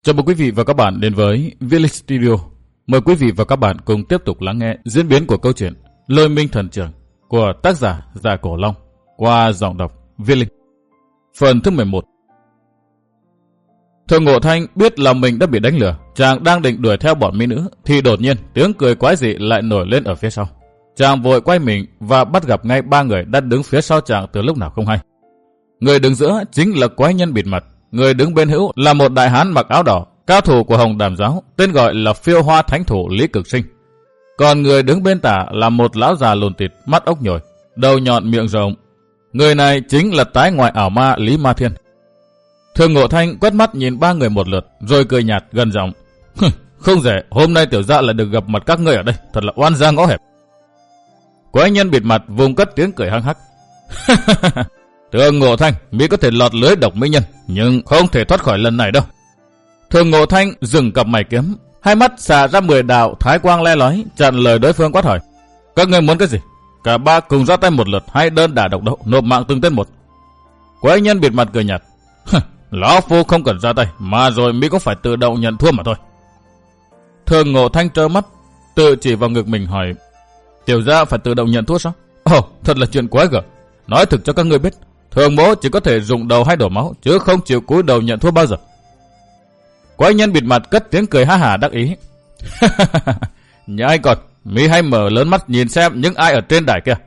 Chào mừng quý vị và các bạn đến với Village Studio. Mời quý vị và các bạn cùng tiếp tục lắng nghe diễn biến của câu chuyện Lôi Minh Thần Trưởng của tác giả Dạ Cổ Long qua giọng đọc Village. Phần thứ 11. Thường Ngộ Thanh biết là mình đã bị đánh lừa, chàng đang định đuổi theo bọn mỹ nữ thì đột nhiên tiếng cười quái dị lại nổi lên ở phía sau. Chàng vội quay mình và bắt gặp ngay ba người đã đứng phía sau chàng từ lúc nào không hay. Người đứng giữa chính là quái nhân bịt mặt. Người đứng bên hữu là một đại hán mặc áo đỏ, cao thủ của Hồng Đàm giáo, tên gọi là Phiêu Hoa Thánh Thủ Lý Cực Sinh. Còn người đứng bên tả là một lão già lùn tịt, mắt ốc nhồi, đầu nhọn miệng rộng. Người này chính là tái ngoại ảo ma Lý Ma Thiên. Thường Ngộ Thanh quét mắt nhìn ba người một lượt, rồi cười nhạt gần giọng. Không rẻ, hôm nay tiểu gia lại được gặp mặt các ngươi ở đây, thật là oan gia ngõ hẹp. Quái nhân bịt mặt vùng cất tiếng cười hăng hắc. Thường Ngộ Thanh, mỹ có thể lọt lưới độc mỹ nhân, nhưng không thể thoát khỏi lần này đâu. Thường Ngộ Thanh dừng cặp mày kiếm, hai mắt xả ra 10 đạo thái quang le lói, chặn lời đối phương quát hỏi. Các ngươi muốn cái gì? Cả ba cùng ra tay một lượt hay đơn đả độc đấu, nộp mạng từng tên một. Quái nhân bịt mặt cười nhạt. Lão phu không cần ra tay, mà rồi mỹ cũng phải tự động nhận thua mà thôi. Thường Ngộ Thanh trơ mắt, tự chỉ vào ngực mình hỏi. Tiểu gia phải tự động nhận thua sao? Ồ, thật là chuyện quái gở. Nói thực cho các ngươi biết, thường mỗ chỉ có thể dùng đầu hay đổ máu, chứ không chịu cúi đầu nhận thua bao giờ. Quái nhân bịt mặt cất tiếng cười ha hả đắc ý. Nhà anh còn, mi hay mở lớn mắt nhìn xem những ai ở trên đài kia.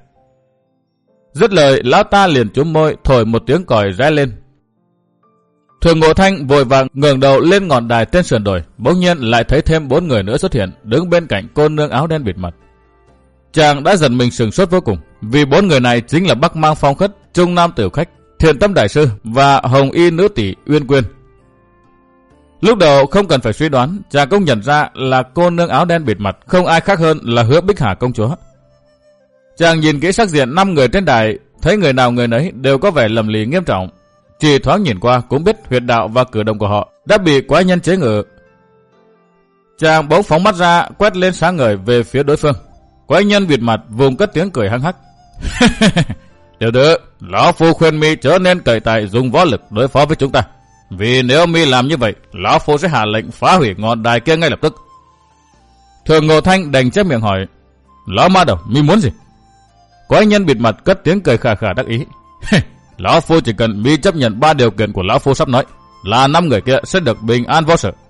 Dứt lời, lão ta liền chúm môi thổi một tiếng còi rẽ lên. Thường Ngộ Thanh vội vàng ngẩng đầu lên ngọn đài trên sườn đồi, bỗng nhiên lại thấy thêm 4 người nữa xuất hiện, đứng bên cạnh cô nương áo đen bịt mặt. Chàng đã giật mình sửng sốt vô cùng, vì 4 người này chính là Bắc Mang Phong Khất, Trung Nam Tiểu Khách, Thiện Tâm Đại Sư và Hồng Y Nữ Tỷ Uyên Quyên. Lúc đầu không cần phải suy đoán, chàng cũng nhận ra là cô nương áo đen bịt mặt không ai khác hơn là Hứa Bích Hà công chúa. Chàng nhìn kỹ sắc diện 5 người trên đài, thấy người nào người nấy đều có vẻ lầm lì nghiêm trọng. Chỉ thoáng nhìn qua cũng biết huyệt đạo và cử động của họ đã bị quái nhân chế ngự. Chàng bỗng phóng mắt ra, quét lên sáng ngời về phía đối phương. Quái nhân bịt mặt vùng cất tiếng cười hăng hắc. Tiểu tử, lão phu khuyên mi chớ nên cậy tài dùng võ lực đối phó với chúng ta. Vì nếu mi làm như vậy, lão phu sẽ hạ lệnh phá hủy ngọn đài kia ngay lập tức. Thường Ngộ Thanh đành chép miệng hỏi. Lão ma đầu, mi muốn gì? Quái nhân bịt mặt cất tiếng cười khà khà đắc ý. Lão phu chỉ cần mi chấp nhận 3 điều kiện của lão phu sắp nói, là 5 người kia sẽ được bình an vô sự.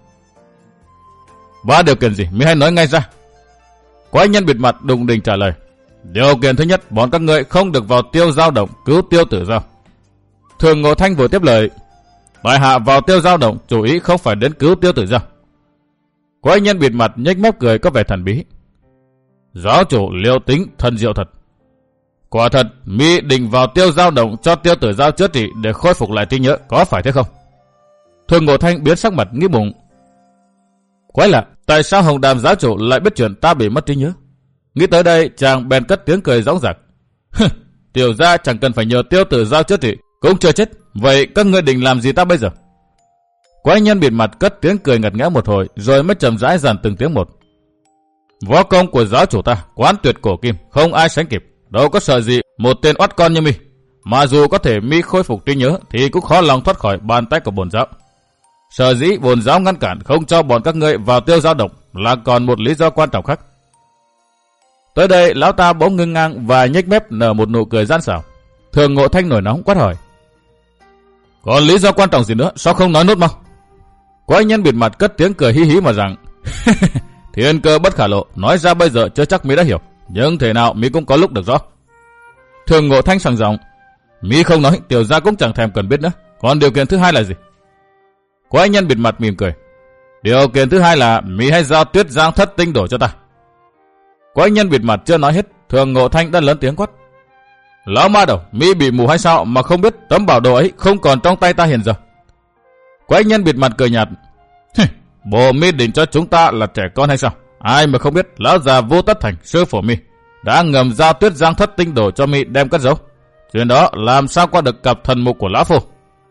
3 điều kiện gì? Mi hãy nói ngay ra. Quái nhân bịt mặt đùng đỉnh trả lời. Điều kiện thứ nhất, bọn các ngươi không được vào Tiêu Dao Động cứu Tiêu Tử Dao. Thường Ngộ Thanh vừa tiếp lời. Tại hạ vào Tiêu Dao Động chủ ý không phải đến cứu Tiêu Tử Dao. Quái nhân bịt mặt nhếch mép cười có vẻ thần bí. Giáo chủ liêu tính thần diệu thật. Quả thật, mi định vào Tiêu Dao Động cho Tiêu Tử Dao chữa trị để khôi phục lại trí nhớ, có phải thế không? Thường Ngộ Thanh biến sắc mặt nghĩ bụng. Quái lạ, tại sao Hồng Đàm giáo chủ lại biết chuyện ta bị mất trí nhớ? Nghĩ tới đây, chàng bèn cất tiếng cười dõng dạc. Tiểu gia chẳng cần phải nhờ Tiêu Tử Dao chữa trị, cũng chưa chết. Vậy các ngươi định làm gì ta bây giờ? Quái nhân bịt mặt cất tiếng cười ngặt nghẽo một hồi, rồi mới chậm rãi dàn từng tiếng một. Võ công của giáo chủ ta quán tuyệt cổ kim, không ai sánh kịp, đâu có sợ gì một tên oắt con như mi. Mà dù có thể mi khôi phục trí nhớ, thì cũng khó lòng thoát khỏi bàn tay của bổn giáo. Sở dĩ bổn giáo ngăn cản không cho bọn các ngươi vào Tiêu Dao Động là còn một lý do quan trọng khác. Tới đây, lão ta bỗng ngưng ngang và nhếch mép nở một nụ cười gian xảo. Thường Ngộ Thanh nổi nóng quát hỏi. Còn lý do quan trọng gì nữa, sao không nói nốt mau? Quái nhân bịt mặt cất tiếng cười hí hí mà rằng. Thiên cơ bất khả lộ, nói ra bây giờ chưa chắc mi đã hiểu, nhưng thể nào mi cũng có lúc được rõ. Thường Ngộ Thanh sằng giọng. Mi không nói, tiểu gia cũng chẳng thèm cần biết nữa. Còn điều kiện thứ hai là gì? Quái nhân bịt mặt mỉm cười. Điều kiện thứ hai là mi hãy giao Tuyết Giang Thất Tinh Đổ cho ta. Quái nhân bịt mặt chưa nói hết, Thường Ngộ Thanh đã lớn tiếng quát. Lão ma đầu, mi bị mù hay sao mà không biết tấm bảo đồ ấy không còn trong tay ta hiện giờ? Quái nhân bịt mặt cười nhạt. Bộ mi định cho chúng ta là trẻ con hay sao? Ai mà không biết lão già Vô Tất Thành, sư phụ mi đã ngầm giao Tuyết Giang Thất Tinh Đổ cho mi đem cất giấu. Chuyện đó làm sao qua được cặp thần mục của lão phu?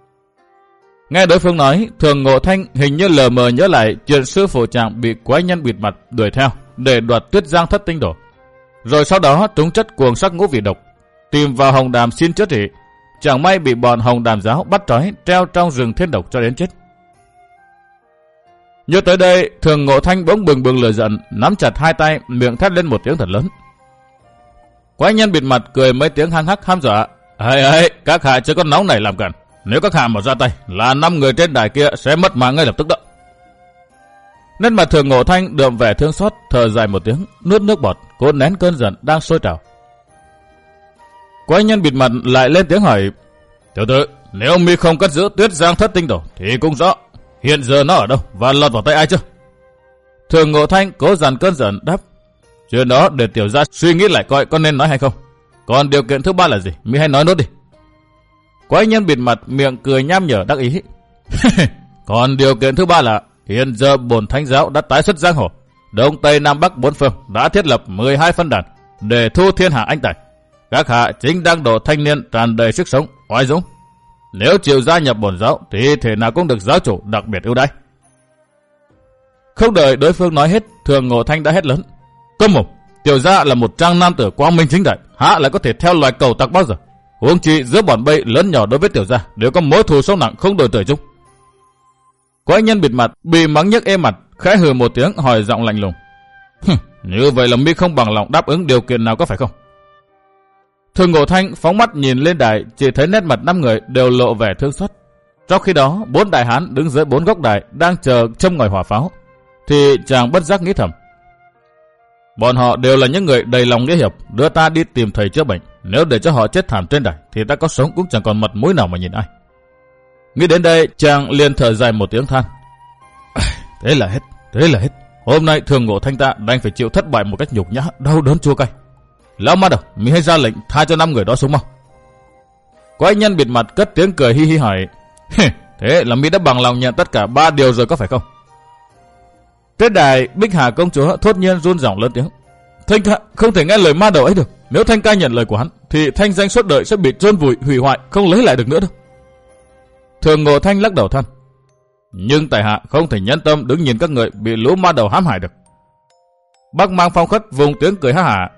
Nghe đối phương nói, Thường Ngộ Thanh hình như lờ mờ nhớ lại chuyện sư phụ chàng bị quái nhân bịt mặt đuổi theo để đoạt Tuyết Giang Thất Tinh Đổ, rồi sau đó trúng chất cuồng sắc ngũ vị độc, tìm vào Hồng Đàm xin chữa trị. Chẳng may bị bọn Hồng Đàm giáo bắt trói treo trong rừng thiên độc cho đến chết. Nhớ tới đây, Thường Ngộ Thanh bỗng bừng bừng lửa giận, nắm chặt hai tay, miệng thét lên một tiếng thật lớn. Quái nhân bịt mặt cười mấy tiếng hăng hắc hăm dọa. Ấy, các hạ chưa có nóng này làm cản. Nếu các hạ mà ra tay, là 5 người trên đài kia sẽ mất mạng ngay lập tức đó. Nên mặt Thường Ngộ Thanh đượm vẻ thương xót, thở dài một tiếng, nuốt nước bọt, cố nén cơn giận đang sôi trào. Quái nhân bịt mặt lại lên tiếng hỏi: Tiểu tử, nếu mi không cất giữ Tuyết Giang Thất Tinh Đồ thì cũng rõ hiện giờ nó ở đâu và lọt vào tay ai chưa? Thường Ngộ Thanh cố dằn cơn giận đáp: Chuyện đó để tiểu gia suy nghĩ lại coi có nên nói hay không. Còn điều kiện thứ ba là gì? Mi hãy nói nốt đi. Quái nhân bịt mặt miệng cười nham nhở đắc ý. Còn điều kiện thứ ba là hiện giờ bổn thánh giáo đã tái xuất giang hồ, đông tây nam bắc bốn phương đã thiết lập 12 phân đàn để thu thiên hạ anh tài. Các hạ chính đang độ thanh niên tràn đầy sức sống, oai dũng. Nếu chịu gia nhập bổn giáo thì thể nào cũng được giáo chủ đặc biệt ưu đãi. Không đợi đối phương nói hết, Thường Ngộ Thanh đã hét lớn: Câm mồm! Tiểu gia là một trang nam tử quang minh chính đại, há lại có thể theo loài cầu tặc bao giờ? Huống chi giữa bọn bay lớn nhỏ đối với tiểu gia đều có mối thù sâu nặng không đổi tuổi chung. Quái nhân bịt mặt bị mắng nhức ê mặt, khẽ hừ một tiếng hỏi giọng lạnh lùng: Như vậy là mi không bằng lòng đáp ứng điều kiện nào có phải không? Thường Ngộ Thanh phóng mắt nhìn lên đài, chỉ thấy nét mặt 5 người đều lộ vẻ thương xót. Trong khi đó 4 đại hán đứng dưới 4 góc đài đang chờ châm ngòi hỏa pháo, thì chàng bất giác nghĩ thầm: Bọn họ đều là những người đầy lòng nghĩa hiệp, đưa ta đi tìm thầy chữa bệnh. Nếu để cho họ chết thảm trên đài thì ta có sống cũng chẳng còn mặt mũi nào mà nhìn ai. Nghĩ đến đây, chàng liền thở dài một tiếng than: Thế là hết. Hôm nay Thường Ngộ Thanh ta đành phải chịu thất bại một cách nhục nhã, đau đớn chua cay. Lão ma đầu, mi hãy ra lệnh tha cho 5 người đó sống mau. Quái nhân bịt mặt cất tiếng cười hi hi hỏi: Thế là mi đã bằng lòng nhận tất cả 3 điều rồi có phải không? Trên đài, Bích Hà công chúa thốt nhiên run giọng lớn tiếng: Thanh ca không thể nghe lời ma đầu ấy được. Nếu Thanh ca nhận lời của hắn thì thanh danh suốt đời sẽ bị chôn vùi hủy hoại, không lấy lại được nữa đâu. Thường Ngộ Thanh lắc đầu than: Nhưng tại hạ không thể nhẫn tâm đứng nhìn các người bị lũ ma đầu hãm hại được. Bắc Mang Phong Khất vùng tiếng cười ha hả: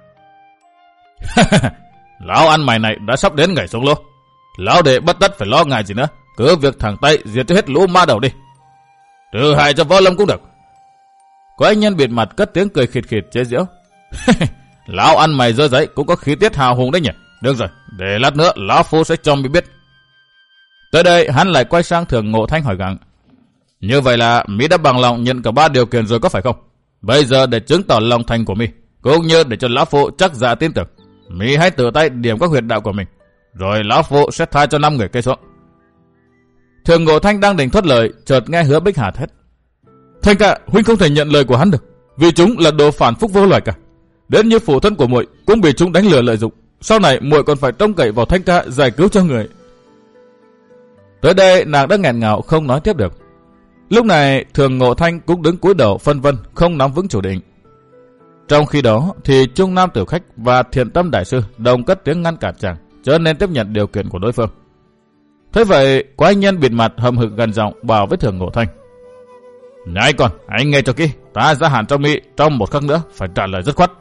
Lão ăn mày này đã sắp đến ngày xuống lô. Lão đệ bất tất phải lo ngại gì nữa, cứ việc thẳng tay diệt cho hết lũ ma đầu đi, trừ hại cho Võ Lâm cũng được. Quái nhân bịt mặt cất tiếng cười khịt khịt chế giễu: Lão ăn mày dơ giấy cũng có khí tiết hào hùng đấy nhỉ. Được rồi, để lát nữa lão phu sẽ cho mi biết. Tới đây hắn lại quay sang Thường Ngộ Thanh hỏi gặng: Như vậy là mi đã bằng lòng nhận cả 3 điều kiện rồi có phải không? Bây giờ để chứng tỏ lòng thành của mi, cũng như để cho lão phu chắc dạ tin tưởng, mi hãy tự tay điểm các huyệt đạo của mình, rồi lão phu sẽ tha cho 5 người cây xuống. Thường Ngộ Thanh đang định thốt lời, chợt nghe Hứa Bích Hà thét: Thanh ca, huynh không thể nhận lời của hắn được, vì chúng là đồ phản phúc vô loài cả. Đến như phụ thân của muội cũng bị chúng đánh lừa lợi dụng, sau này muội còn phải trông cậy vào Thanh ca giải cứu cho người. Tới đây nàng đã nghẹn ngào không nói tiếp được. Lúc này Thường Ngộ Thanh cũng đứng cúi đầu phân vân, không nắm vững chủ định. Trong khi đó thì Trung Nam Tử Khách và Thiện Tâm Đại Sư đồng cất tiếng ngăn cản chàng, chớ nên tiếp nhận điều kiện của đối phương. Thế vậy quái nhân bịt mặt hầm hực gần giọng bảo với Thường Ngộ Thanh: Nhãi con, anh nghe cho kỹ, ta gia hạn cho mi trong 1 khắc nữa phải trả lời dứt khoát.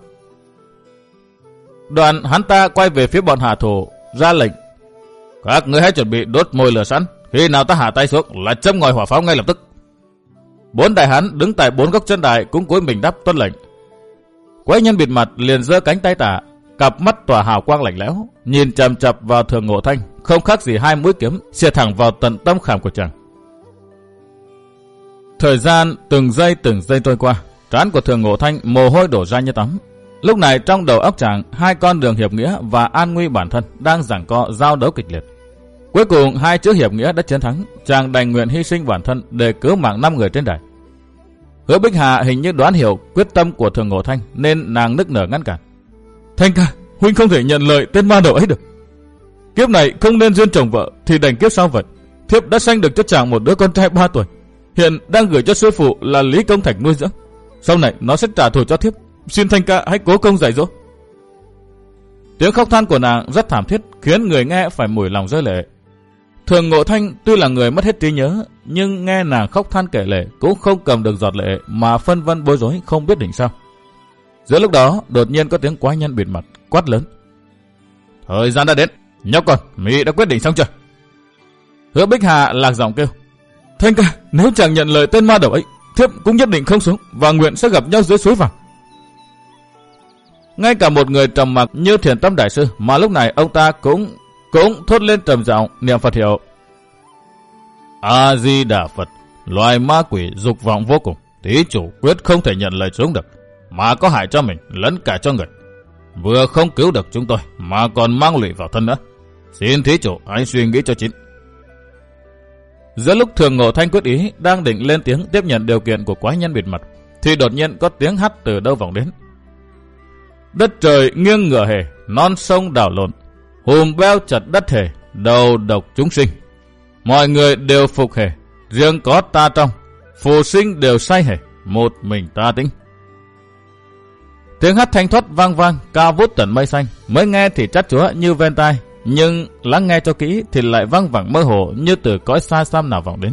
Đoạn hắn ta quay về phía bọn hạ thủ, ra lệnh: Các ngươi hãy chuẩn bị đốt mồi lửa sẵn, khi nào ta hạ tay xuống là châm ngòi hỏa pháo ngay lập tức. 4 đại hán đứng tại 4 góc chân đài cũng cúi mình đáp tuân lệnh. Quái nhân bịt mặt liền giơ cánh tay tả, cặp mắt tỏa hào quang lạnh lẽo, nhìn chằm chằm vào Thường Ngộ Thanh, không khác gì 2 mũi kiếm xẹt thẳng vào tận tâm khảm của chàng. Thời gian từng giây trôi qua, trán của Thường Ngộ Thanh mồ hôi đổ ra như tắm. Lúc này trong đầu óc chàng, 2 con đường hiệp nghĩa và an nguy bản thân đang giằng co giao đấu kịch liệt. Cuối cùng 2 chữ hiệp nghĩa đã chiến thắng, chàng đành nguyện hy sinh bản thân để cứu mạng 5 người trên đài. Hứa Bích Hà hình như đoán hiểu quyết tâm của Thường Ngộ Thanh nên nàng nức nở ngăn cản: Thanh ca, huynh không thể nhận lời tên ma đầu ấy được. Kiếp này không nên duyên chồng vợ thì đành kiếp sau vậy. Thiếp đã sanh được cho chàng một đứa con trai 3 tuổi, hiện đang gửi cho sư phụ là Lý Công Thạch nuôi dưỡng. Sau này nó sẽ trả thù cho thiếp, xin Thanh ca hãy cố công dạy dỗ. Tiếng khóc than của nàng rất thảm thiết, khiến người nghe phải mủi lòng rơi lệ. Thường Ngộ Thanh tuy là người mất hết trí nhớ, nhưng nghe nàng khóc than kể lệ cũng không cầm được giọt lệ mà phân vân bối rối không biết định sao. Giữa lúc đó đột nhiên có tiếng quái nhân bịt mặt quát lớn: Thời gian đã đến, nhóc con, mỹ đã quyết định xong chưa? Hứa Bích Hà lạc giọng kêu: Thanh ca, nếu chàng nhận lời tên ma đầu ấy thiếp cũng nhất định không xuống và nguyện sẽ gặp nhau dưới suối vàng. Ngay cả một người trầm mặc như Thiền Tâm Đại Sư mà lúc này ông ta cũng thốt lên trầm giọng niệm Phật hiệu. A Di Đà Phật, loài ma quỷ dục vọng vô cùng, thí chủ quyết không thể nhận lời xuống được, mà có hại cho mình lẫn cả cho người. Vừa không cứu được chúng tôi mà còn mang lụy vào thân nữa. Xin thí chủ hãy suy nghĩ cho chín. Giữa lúc Thường Ngộ Thanh quyết ý đang định lên tiếng tiếp nhận điều kiện của quái nhân bịt mặt, thì đột nhiên có tiếng hắt từ đâu vọng đến. Đất trời nghiêng ngửa hề, non sông đảo lộn, hùm beo chặt đất hề, đầu độc chúng sinh. Mọi người đều phục hề, riêng có ta trong, phù sinh đều say hề, một mình ta tĩnh. Tiếng hát thanh thoát vang vang, cao vút tận mây xanh, mới nghe thì chát chúa như ven tai, nhưng lắng nghe cho kỹ thì lại văng vẳng mơ hồ như từ cõi xa xăm nào vọng đến.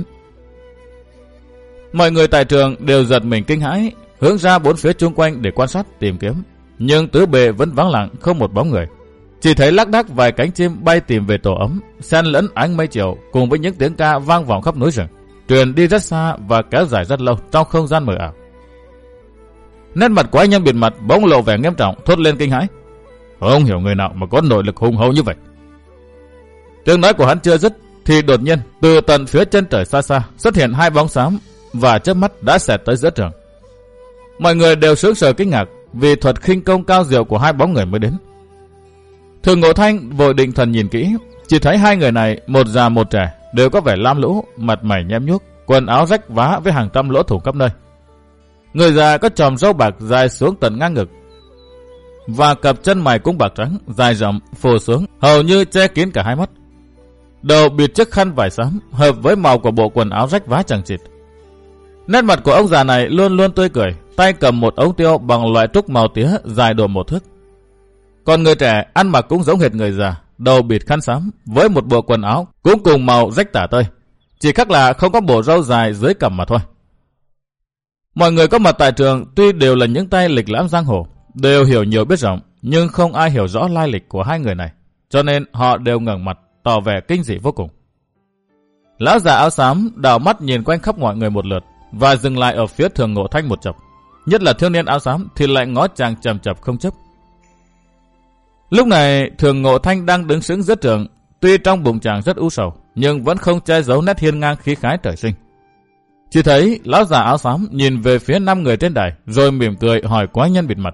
Mọi người tại trường đều giật mình kinh hãi, hướng ra bốn phía chung quanh để quan sát tìm kiếm, nhưng tứ bề vẫn vắng lặng không một bóng người. Chỉ thấy lác đác vài cánh chim bay tìm về tổ ấm, xen lẫn ánh mây chiều cùng với những tiếng ca vang vọng khắp núi rừng, truyền đi rất xa và kéo dài rất lâu trong không gian mờ ảo. Nét mặt quái nhân bịt mặt bỗng lộ vẻ nghiêm trọng, thốt lên kinh hãi. Không hiểu người nào mà có nội lực hùng hậu như vậy. Tiếng nói của hắn chưa dứt thì đột nhiên từ tận phía chân trời xa xa xuất hiện hai bóng xám và chớp mắt đã xẹt tới giữa trường. Mọi người đều sững sờ kinh ngạc vì thuật khinh công cao diệu của hai bóng người mới đến. Thường Ngộ Thanh vội định thần nhìn kỹ, chỉ thấy hai người này một già một trẻ đều có vẻ lam lũ, mặt mày nhem nhuốc, quần áo rách vá với hàng trăm lỗ thủng khắp nơi. Người già có chòm râu bạc dài xuống tận ngang ngực và cặp chân mày cũng bạc trắng dài rộng phù xuống hầu như che kín cả hai mắt. Đầu bịt chiếc khăn vải xám hợp với màu của bộ quần áo rách vá chằng chịt. Nét mặt của ông già này luôn luôn tươi cười, tay cầm một ống tiêu bằng loại trúc màu tía dài độ 1 thước. Còn người trẻ ăn mặc cũng giống hệt người già, đầu bịt khăn xám với một bộ quần áo cũng cùng màu rách tả tơi, chỉ khác là không có bộ râu dài dưới cằm mà thôi. Mọi người có mặt tại trường tuy đều là những tay lịch lãm giang hồ, đều hiểu nhiều biết rộng, nhưng không ai hiểu rõ lai lịch của hai người này, cho nên họ đều ngẩng mặt tỏ vẻ kinh dị vô cùng. Lão già áo xám đảo mắt nhìn quanh khắp mọi người một lượt và dừng lại ở phía Thường Ngộ Thanh một chập, nhất là thiếu niên áo xám thì lại ngó chàng chằm chằm không chấp. Lúc này Thường Ngộ Thanh đang đứng sững giữa trường, tuy trong bụng chàng rất u sầu, nhưng vẫn không che giấu nét hiên ngang khí khái trời sinh. Chỉ thấy lão già áo xám nhìn về phía 5 người trên đài, rồi mỉm cười hỏi quái nhân bịt mặt.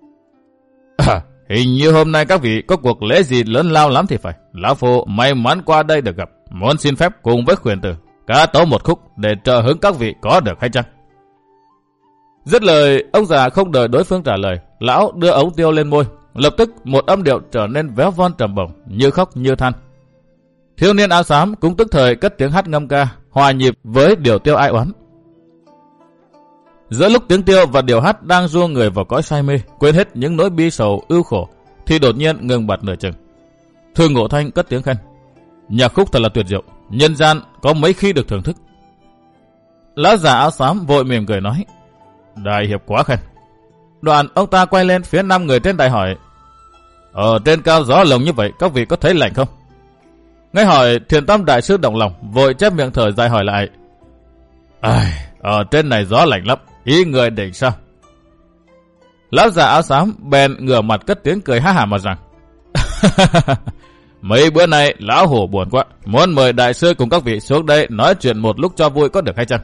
Hình như hôm nay các vị có cuộc lễ gì lớn lao lắm thì phải. Lão phu may mắn qua đây được gặp, muốn xin phép cùng với khuyển tử ca tấu một khúc để trợ hứng các vị có được hay chăng? Dứt lời, ông già không đợi đối phương trả lời, lão đưa ống tiêu lên môi, lập tức một âm điệu trở nên véo von trầm bổng, như khóc như than. Thiếu niên áo xám cũng tức thời cất tiếng hát ngâm ca, hòa nhịp với điều tiêu ai oán. Giữa lúc tiếng tiêu và điều hát đang du người vào cõi say mê, quên hết những nỗi bi sầu ưu khổ, thì đột nhiên ngừng bặt nửa chừng. Thường Ngộ Thanh cất tiếng khen. Nhạc khúc thật là tuyệt diệu, nhân gian có mấy khi được thưởng thức. Lão già áo xám vội mỉm cười nói. Đại hiệp quá khen. Đoạn ông ta quay lên phía 5 người trên đài hỏi. Ở trên cao gió lồng như vậy, các vị có thấy lạnh không? Nghe hỏi, Thiền Tâm Đại Sư động lòng, vội chép miệng thở dài hỏi lại. Ở trên này gió lạnh lắm, ý người định sao? Lão già áo xám bèn ngửa mặt cất tiếng cười ha hả mà rằng. Mấy bữa nay lão hổ buồn quá, muốn mời đại sư cùng các vị xuống đây nói chuyện một lúc cho vui có được hay chăng?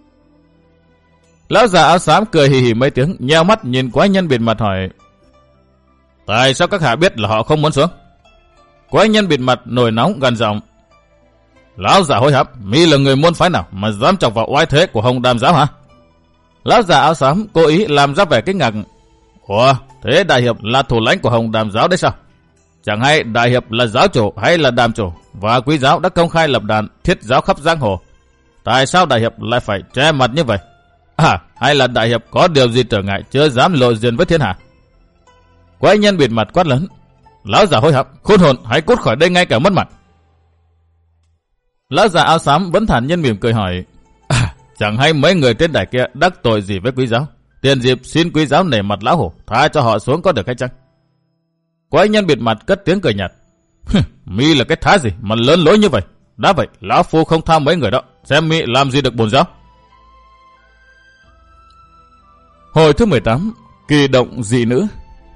Lão già áo xám cười hì hì mấy tiếng, nheo mắt nhìn quái nhân bịt mặt hỏi. Tại sao các hạ biết là họ không muốn xuống? Quái nhân bịt mặt nổi nóng gần giọng. Lão già hối hận, mi là người môn phái nào mà dám chọc vào oai thế của Hồng Đàm giáo hả? Lão già áo xám cố ý làm ra vẻ kinh ngạc. Ủa, thế đại hiệp là thủ lãnh của Hồng Đàm giáo đấy sao? Chẳng hay đại hiệp là giáo chủ hay là đàm chủ, và quý giáo đã công khai lập đàn thiết giáo khắp giang hồ. Tại sao đại hiệp lại phải che mặt như vậy? Hay là đại hiệp có điều gì trở ngại chưa dám lộ diện với thiên hạ? Quái nhân bịt mặt quát lớn. Lão già hối hận, khốn hồn, hãy cút khỏi đây ngay cả mất mặt. Lão già áo xám vẫn thản nhiên mỉm cười hỏi. Chẳng hay mấy người trên đài kia đắc tội gì với quý giáo, tiền dịp xin quý giáo nể mặt lão hổ, tha cho họ xuống có được hay chăng? Quái nhân bịt mặt cất tiếng cười nhạt. Mi là cái thá gì mà lớn lối như vậy? Đã vậy, lão phu không tha mấy người đó, xem mi làm gì được bổn giáo. Hồi thứ 18, kỳ động dị nữ.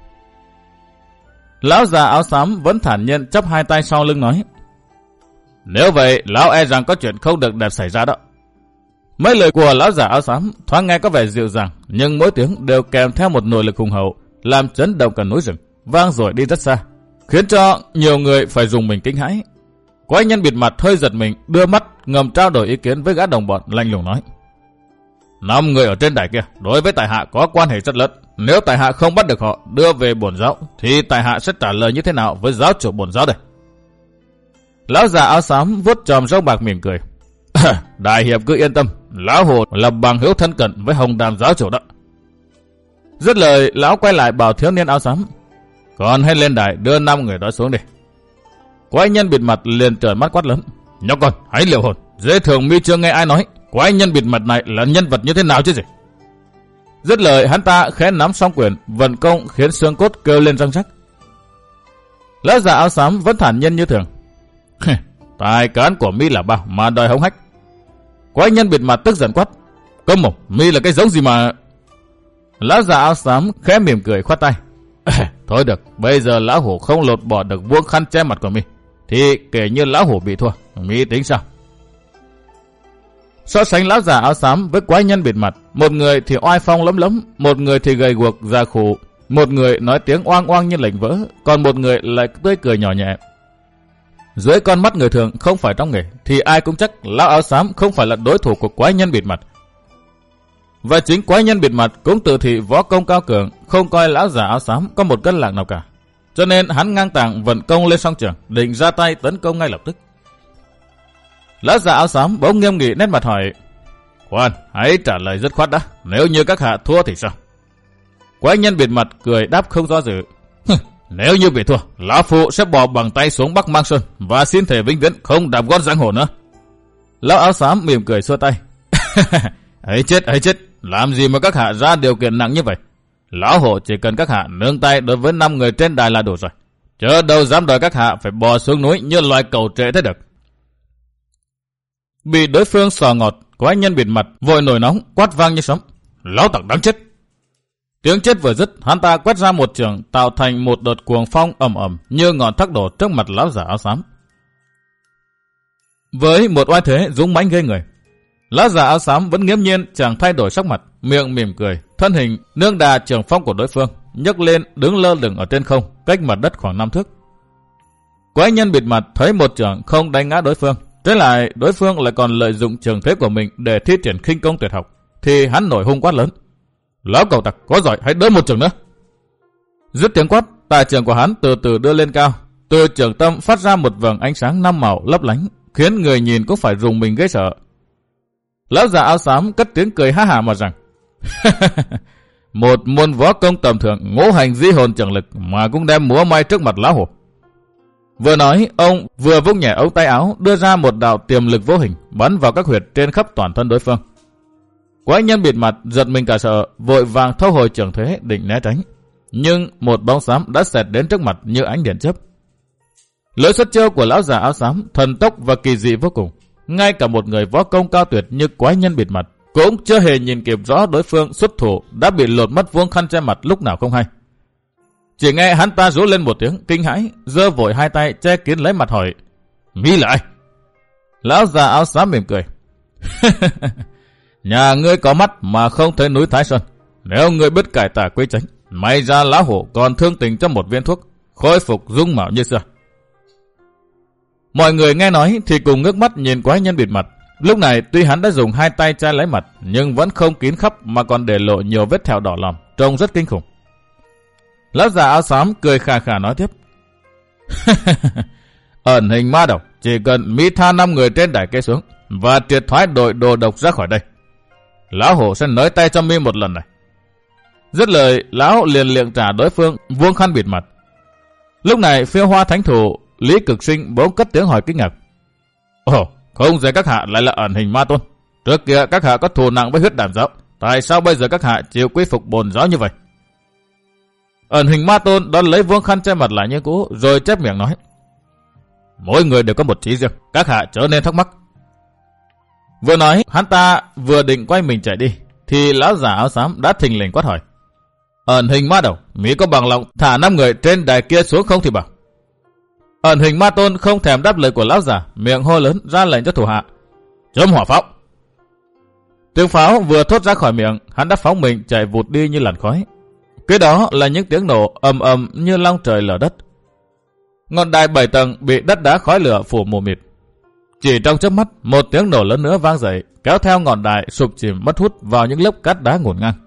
Lão già áo xám vẫn thản nhiên chắp hai tay sau lưng nói: Nếu vậy, lão e rằng có chuyện không được đẹp xảy ra đó. Mấy lời của lão già áo xám thoáng nghe có vẻ dịu dàng, nhưng mỗi tiếng đều kèm theo một nội lực hùng hậu, làm chấn động cả núi rừng, vang rồi đi rất xa, khiến cho nhiều người phải dùng mình kinh hãi. Quái nhân bịt mặt hơi giật mình, đưa mắt ngầm trao đổi ý kiến với gã đồng bọn, lạnh lùng nói: 5 người ở trên đài kia đối với tại hạ có quan hệ rất lớn. Nếu tại hạ không bắt được họ đưa về bổn giáo, thì tại hạ sẽ trả lời như thế nào với giáo chủ bổn giáo đây? Lão già áo xám vuốt chòm râu bạc mỉm cười: Đại hiệp cứ yên tâm, lão hồ là bằng hữu thân cận với Hồng Đàm giáo chủ đó. Dứt lời, lão quay lại bảo thiếu niên áo xám: Còn hãy lên đài đưa 5 người đó xuống đi. Quái nhân bịt mặt liền trợn mắt quát lớn: Nhóc con, hãy liều hồn, dễ thường mi chưa nghe ai nói quái nhân bịt mặt này là nhân vật như thế nào chứ gì. Dứt lời, hắn ta khẽ nắm song quyền, vận công khiến xương cốt kêu lên răng rắc. Lão già áo xám vẫn thản nhiên như thường: Tài cán của mi là bao mà đòi hống hách? Quái nhân bịt mặt tức giận quát: Câm mồm, mi là cái giống gì mà... Lão già áo xám khẽ mỉm cười khoát tay: Thôi được, bây giờ lão hổ không lột bỏ được vuông khăn che mặt của mi, thì kể như lão hổ bị thua, mi tính sao? So sánh lão già áo xám với quái nhân bịt mặt, một người thì oai phong lấm lấm, một người thì gầy guộc già khổ, một người nói tiếng oang oang như lệnh vỡ, còn một người lại tươi cười nhỏ nhẹ. Dưới con mắt người thường không phải trong nghề, thì ai cũng chắc lão áo xám không phải là đối thủ của quái nhân bịt mặt. Và chính quái nhân bịt mặt cũng tự thị võ công cao cường, không coi lão già áo xám có một cân lạc nào cả. Cho nên hắn ngang tàng vận công lên song trường, định ra tay tấn công ngay lập tức. Lão già áo xám bỗng nghiêm nghị nét mặt hỏi: Khoan, hãy trả lời dứt khoát đã, nếu như các hạ thua thì sao? Quái nhân bịt mặt cười đáp không do dự: Nếu như bị thua, lão phụ sẽ bỏ bằng tay xuống Bắc Mang Sơn và xin thề vĩnh viễn không đạp gót giang hồ nữa. Lão áo xám mỉm cười xua tay: ấy chết, làm gì mà các hạ ra điều kiện nặng như vậy? Lão hổ chỉ cần các hạ nương tay đối với 5 người trên đài là đủ rồi, chớ đâu dám đòi các hạ phải bò xuống núi như loài cẩu trệ thế được. Bị đối phương sò ngọt, quái nhân bịt mặt vội nổi nóng quát vang như sấm: Lão tặc đáng chết! Tiếng chết vừa dứt, hắn ta quét ra một trường, tạo thành một đợt cuồng phong ầm ầm như ngọn thác đổ trước mặt lão già áo xám. Với một oai thế dũng mãnh ghê người, lão già áo xám vẫn nghiêm nhiên chẳng thay đổi sắc mặt, miệng mỉm cười, thân hình nương đà trường phong của đối phương, nhấc lên đứng lơ lửng ở trên không, cách mặt đất khoảng 5 thước. Quái nhân bịt mặt thấy một trường không đánh ngã đối phương, trái lại đối phương lại còn lợi dụng trường thế của mình để thi triển khinh công tuyệt học, thì hắn nổi hung quát lớn: Lão cẩu tặc, có giỏi hãy đỡ một trường nữa! Dứt tiếng quát, tài trường của hắn từ từ đưa lên cao, từ trường tâm phát ra một vầng ánh sáng 5 màu lấp lánh, khiến người nhìn cũng phải rùng mình ghê sợ. Lão già áo xám cất tiếng cười ha hả mà rằng: Một môn võ công tầm thường ngũ hành di hồn trường lực mà cũng đem múa may trước mặt lão hổ. Vừa nói, ông vừa vung nhẹ ống tay áo, đưa ra một đạo tiềm lực vô hình bắn vào các huyệt trên khắp toàn thân đối phương. Quái nhân bịt mặt giật mình cả sợ, vội vàng thu hồi trường thế định né tránh, nhưng một bóng xám đã xẹt đến trước mặt như ánh điện chớp. Lối xuất chiêu của lão già áo xám thần tốc và kỳ dị vô cùng, ngay cả một người võ công cao tuyệt như quái nhân bịt mặt cũng chưa hề nhìn kịp rõ đối phương xuất thủ đã bị lột mất vuông khăn che mặt lúc nào không hay. Chỉ nghe hắn ta rú lên một tiếng kinh hãi, giơ vội hai tay che kín lấy mặt hỏi: Mi là ai? Lão già áo xám mỉm cười: Nhà ngươi có mắt mà không thấy núi Thái Sơn. Nếu ngươi biết cải tà quy chánh, may ra lão hổ còn thương tình cho một viên thuốc, khôi phục dung mạo như xưa. Mọi người nghe nói thì cùng ngước mắt nhìn quái nhân bịt mặt. Lúc này tuy hắn đã dùng hai tay che lấy mặt, nhưng vẫn không kín khắp mà còn để lộ nhiều vết thẹo đỏ lòm, trông rất kinh khủng. Lão già áo xám cười khà khà nói tiếp: Ẩn hình ma độc, chỉ cần mi tha 5 người trên đài kia xuống và triệt thoái đội đồ độc ra khỏi đây, lão hổ sẽ nới tay cho mi một lần này. Dứt lời, lão liền liệng trả đối phương vuông khăn bịt mặt. Lúc này Phiêu Hoa thánh thủ Lý Cực Sinh bỗng cất tiếng hỏi kinh ngạc: Ồ, không dễ các hạ lại là ẩn hình ma tôn. Trước kia các hạ có thù nặng với Huyết Đàm giáo, tại sao bây giờ các hạ chịu quy phục bổn giáo như vậy? Ẩn hình ma tôn đón lấy vuông khăn che mặt lại như cũ, rồi chép miệng nói: Mỗi người đều có một trí riêng, các hạ trở nên thắc mắc. Vừa nói, hắn ta vừa định quay mình chạy đi, thì lão già áo xám đã thình lình quát hỏi: Ẩn hình ma đầu, mỹ có bằng lòng thả 5 người trên đài kia xuống không thì bảo. Ẩn hình ma tôn không thèm đáp lời của lão già, miệng hô lớn ra lệnh cho thủ hạ: Châm hỏa pháo. Tiếng pháo vừa thốt ra khỏi miệng, hắn đã phóng mình chạy vụt đi như làn khói. Kế đó là những tiếng nổ ầm ầm như long trời lở đất. Ngọn đài 7 tầng bị đất đá khói lửa phủ mù mịt. Chỉ trong chớp mắt, một tiếng nổ lớn nữa vang dậy, kéo theo ngọn đài sụp chìm mất hút vào những lớp cát đá ngổn ngang.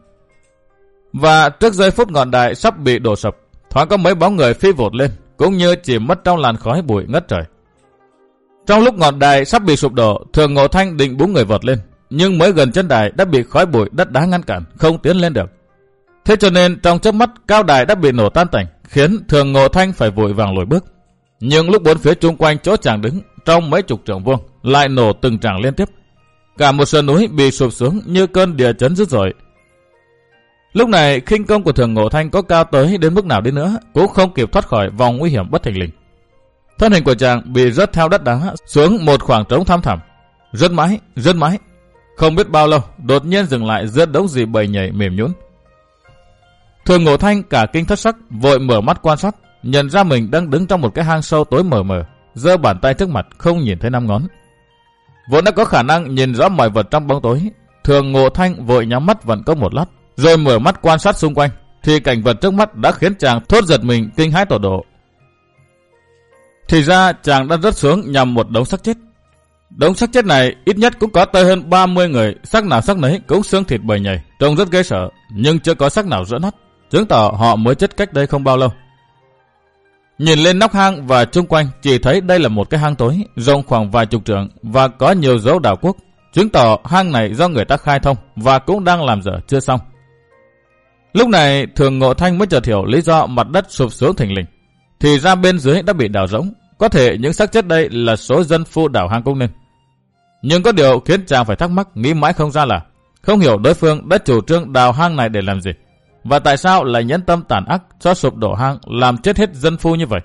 Và trước giây phút ngọn đài sắp bị đổ sập, thoáng có mấy bóng người phi vụt lên, cũng như chìm mất trong làn khói bụi ngất trời. Trong lúc ngọn đài sắp bị sụp đổ, Thường Ngộ Thanh định búng người vọt lên, nhưng mới gần chân đài đã bị khói bụi đất đá ngăn cản, không tiến lên được. Thế cho nên trong chớp mắt cao đài đã bị nổ tan tành, khiến Thường Ngộ Thanh phải vội vàng lùi bước. Nhưng lúc bốn phía chung quanh chỗ chàng đứng, trong mấy chục trượng vuông, lại nổ từng tràng liên tiếp. Cả một sườn núi bị sụp xuống như cơn địa chấn dữ dội. Lúc này khinh công của Thường Ngộ Thanh có cao tới đến mức nào đi nữa cũng không kịp thoát khỏi vòng nguy hiểm bất thình lình. Thân hình của chàng bị rớt theo đất đá xuống một khoảng trống thăm thẳm, rớt mãi, không biết bao lâu, đột nhiên dừng lại giữa đống gì bầy nhảy mềm nhũn. Thường Ngộ Thanh cả kinh thất sắc, vội mở mắt quan sát, nhận ra mình đang đứng trong một cái hang sâu tối mờ mờ, giơ bàn tay trước mặt không nhìn thấy 5 ngón. Vốn đã có khả năng nhìn rõ mọi vật trong bóng tối, Thường Ngộ Thanh vội nhắm mắt vận công một lát, rồi mở mắt quan sát xung quanh, thì cảnh vật trước mắt đã khiến chàng thốt giật mình kinh hãi tột độ. Thì ra chàng đã rớt xuống nhằm một đống xác chết. Đống xác chết này ít nhất cũng có tới hơn 30 người, xác nào xác nấy cũng xương thịt bầy nhầy, trông rất ghê sợ, nhưng chưa có xác nào rỡ nát, chứng tỏ họ mới chết cách đây không bao lâu. Nhìn lên nóc hang và chung quanh chỉ thấy đây là một cái hang tối, rộng khoảng vài chục trượng và có nhiều dấu đào cuốc, chứng tỏ hang này do người ta khai thông và cũng đang làm dở chưa xong. Lúc này Thường Ngộ Thanh mới chợt hiểu lý do mặt đất sụp xuống thình lình. Thì ra bên dưới đã bị đào rỗng, có thể những xác chết đây là số dân phu đào hang cũng nên. Nhưng có điều khiến chàng phải thắc mắc nghĩ mãi không ra là không hiểu đối phương đã chủ trương đào hang này để làm gì, và tại sao lại nhẫn tâm tàn ác cho sụp đổ hang làm chết hết dân phu như vậy.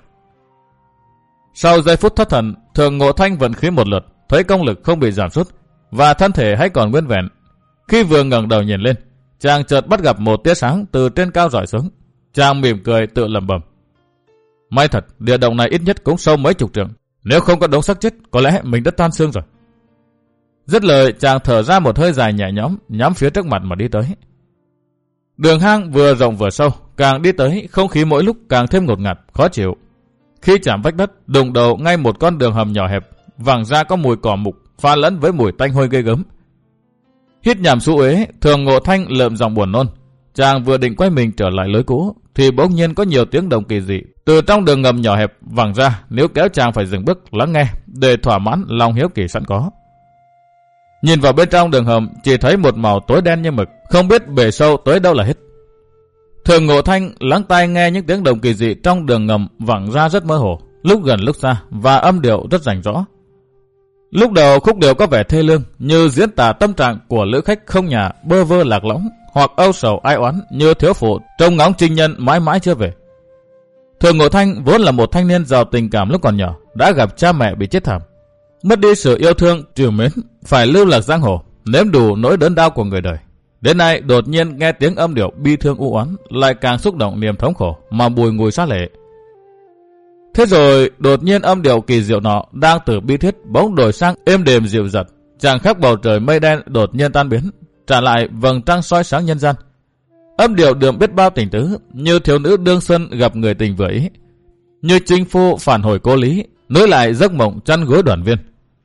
Sau giây phút thất thần, Thường Ngộ Thanh vận khí một lượt, thấy công lực không bị giảm sút và thân thể hay còn nguyên vẹn. Khi vừa ngẩng đầu nhìn lên, chàng chợt bắt gặp một tia sáng từ trên cao rọi xuống. Chàng mỉm cười tự lẩm bẩm: May thật, địa động này ít nhất cũng sâu mấy chục trượng, nếu không có đống xác chết, có lẽ mình đã tan xương rồi. Dứt lời, chàng thở ra một hơi dài nhẹ nhõm, nhắm phía trước mặt mà đi tới. Đường hang vừa rộng vừa sâu, càng đi tới không khí mỗi lúc càng thêm ngột ngạt, khó chịu. Khi chạm vách đất, đụng đầu ngay một con đường hầm nhỏ hẹp, vẳng ra có mùi cỏ mục pha lẫn với mùi tanh hôi ghê gớm. Hít nhảm xú uế, Thường Ngộ Thanh lợm giọng buồn nôn. Chàng vừa định quay mình trở lại lối cũ, thì bỗng nhiên có nhiều tiếng động kỳ dị từ trong đường ngầm nhỏ hẹp vẳng ra, nếu kéo chàng phải dừng bước lắng nghe để thỏa mãn lòng hiếu kỳ sẵn có. Nhìn vào bên trong đường hầm chỉ thấy một màu tối đen như mực, không biết bề sâu tới đâu là hết. Thường Ngộ Thanh lắng tai nghe những tiếng động kỳ dị trong đường ngầm vẳng ra rất mơ hồ, lúc gần lúc xa và âm điệu rất rành rõ. Lúc đầu khúc điệu có vẻ thê lương như diễn tả tâm trạng của lữ khách không nhà bơ vơ lạc lõng, hoặc âu sầu ai oán như thiếu phụ trông ngóng trinh nhân mãi mãi chưa về. Thường Ngộ Thanh vốn là một thanh niên giàu tình cảm lúc còn nhỏ, đã gặp cha mẹ bị chết thảm, mất đi sự yêu thương trìu mến, phải lưu lạc giang hồ, nếm đủ nỗi đớn đau của người đời. Đến nay đột nhiên nghe tiếng âm điệu bi thương u oán, lại càng xúc động niềm thống khổ mà bùi ngùi xá lệ. Thế rồi đột nhiên âm điệu kỳ diệu nọ đang từ bi thiết bỗng đổi sang êm đềm dịu dặt, chàng khắc bầu trời mây đen đột nhiên tan biến, trả lại vầng trăng soi sáng nhân gian. Âm điệu đượm biết bao tình tứ, như thiếu nữ đương xuân gặp người tình vừa ý, như chinh phu phản hồi cố lý, nối lại giấc mộng chăn gối đoàn viên.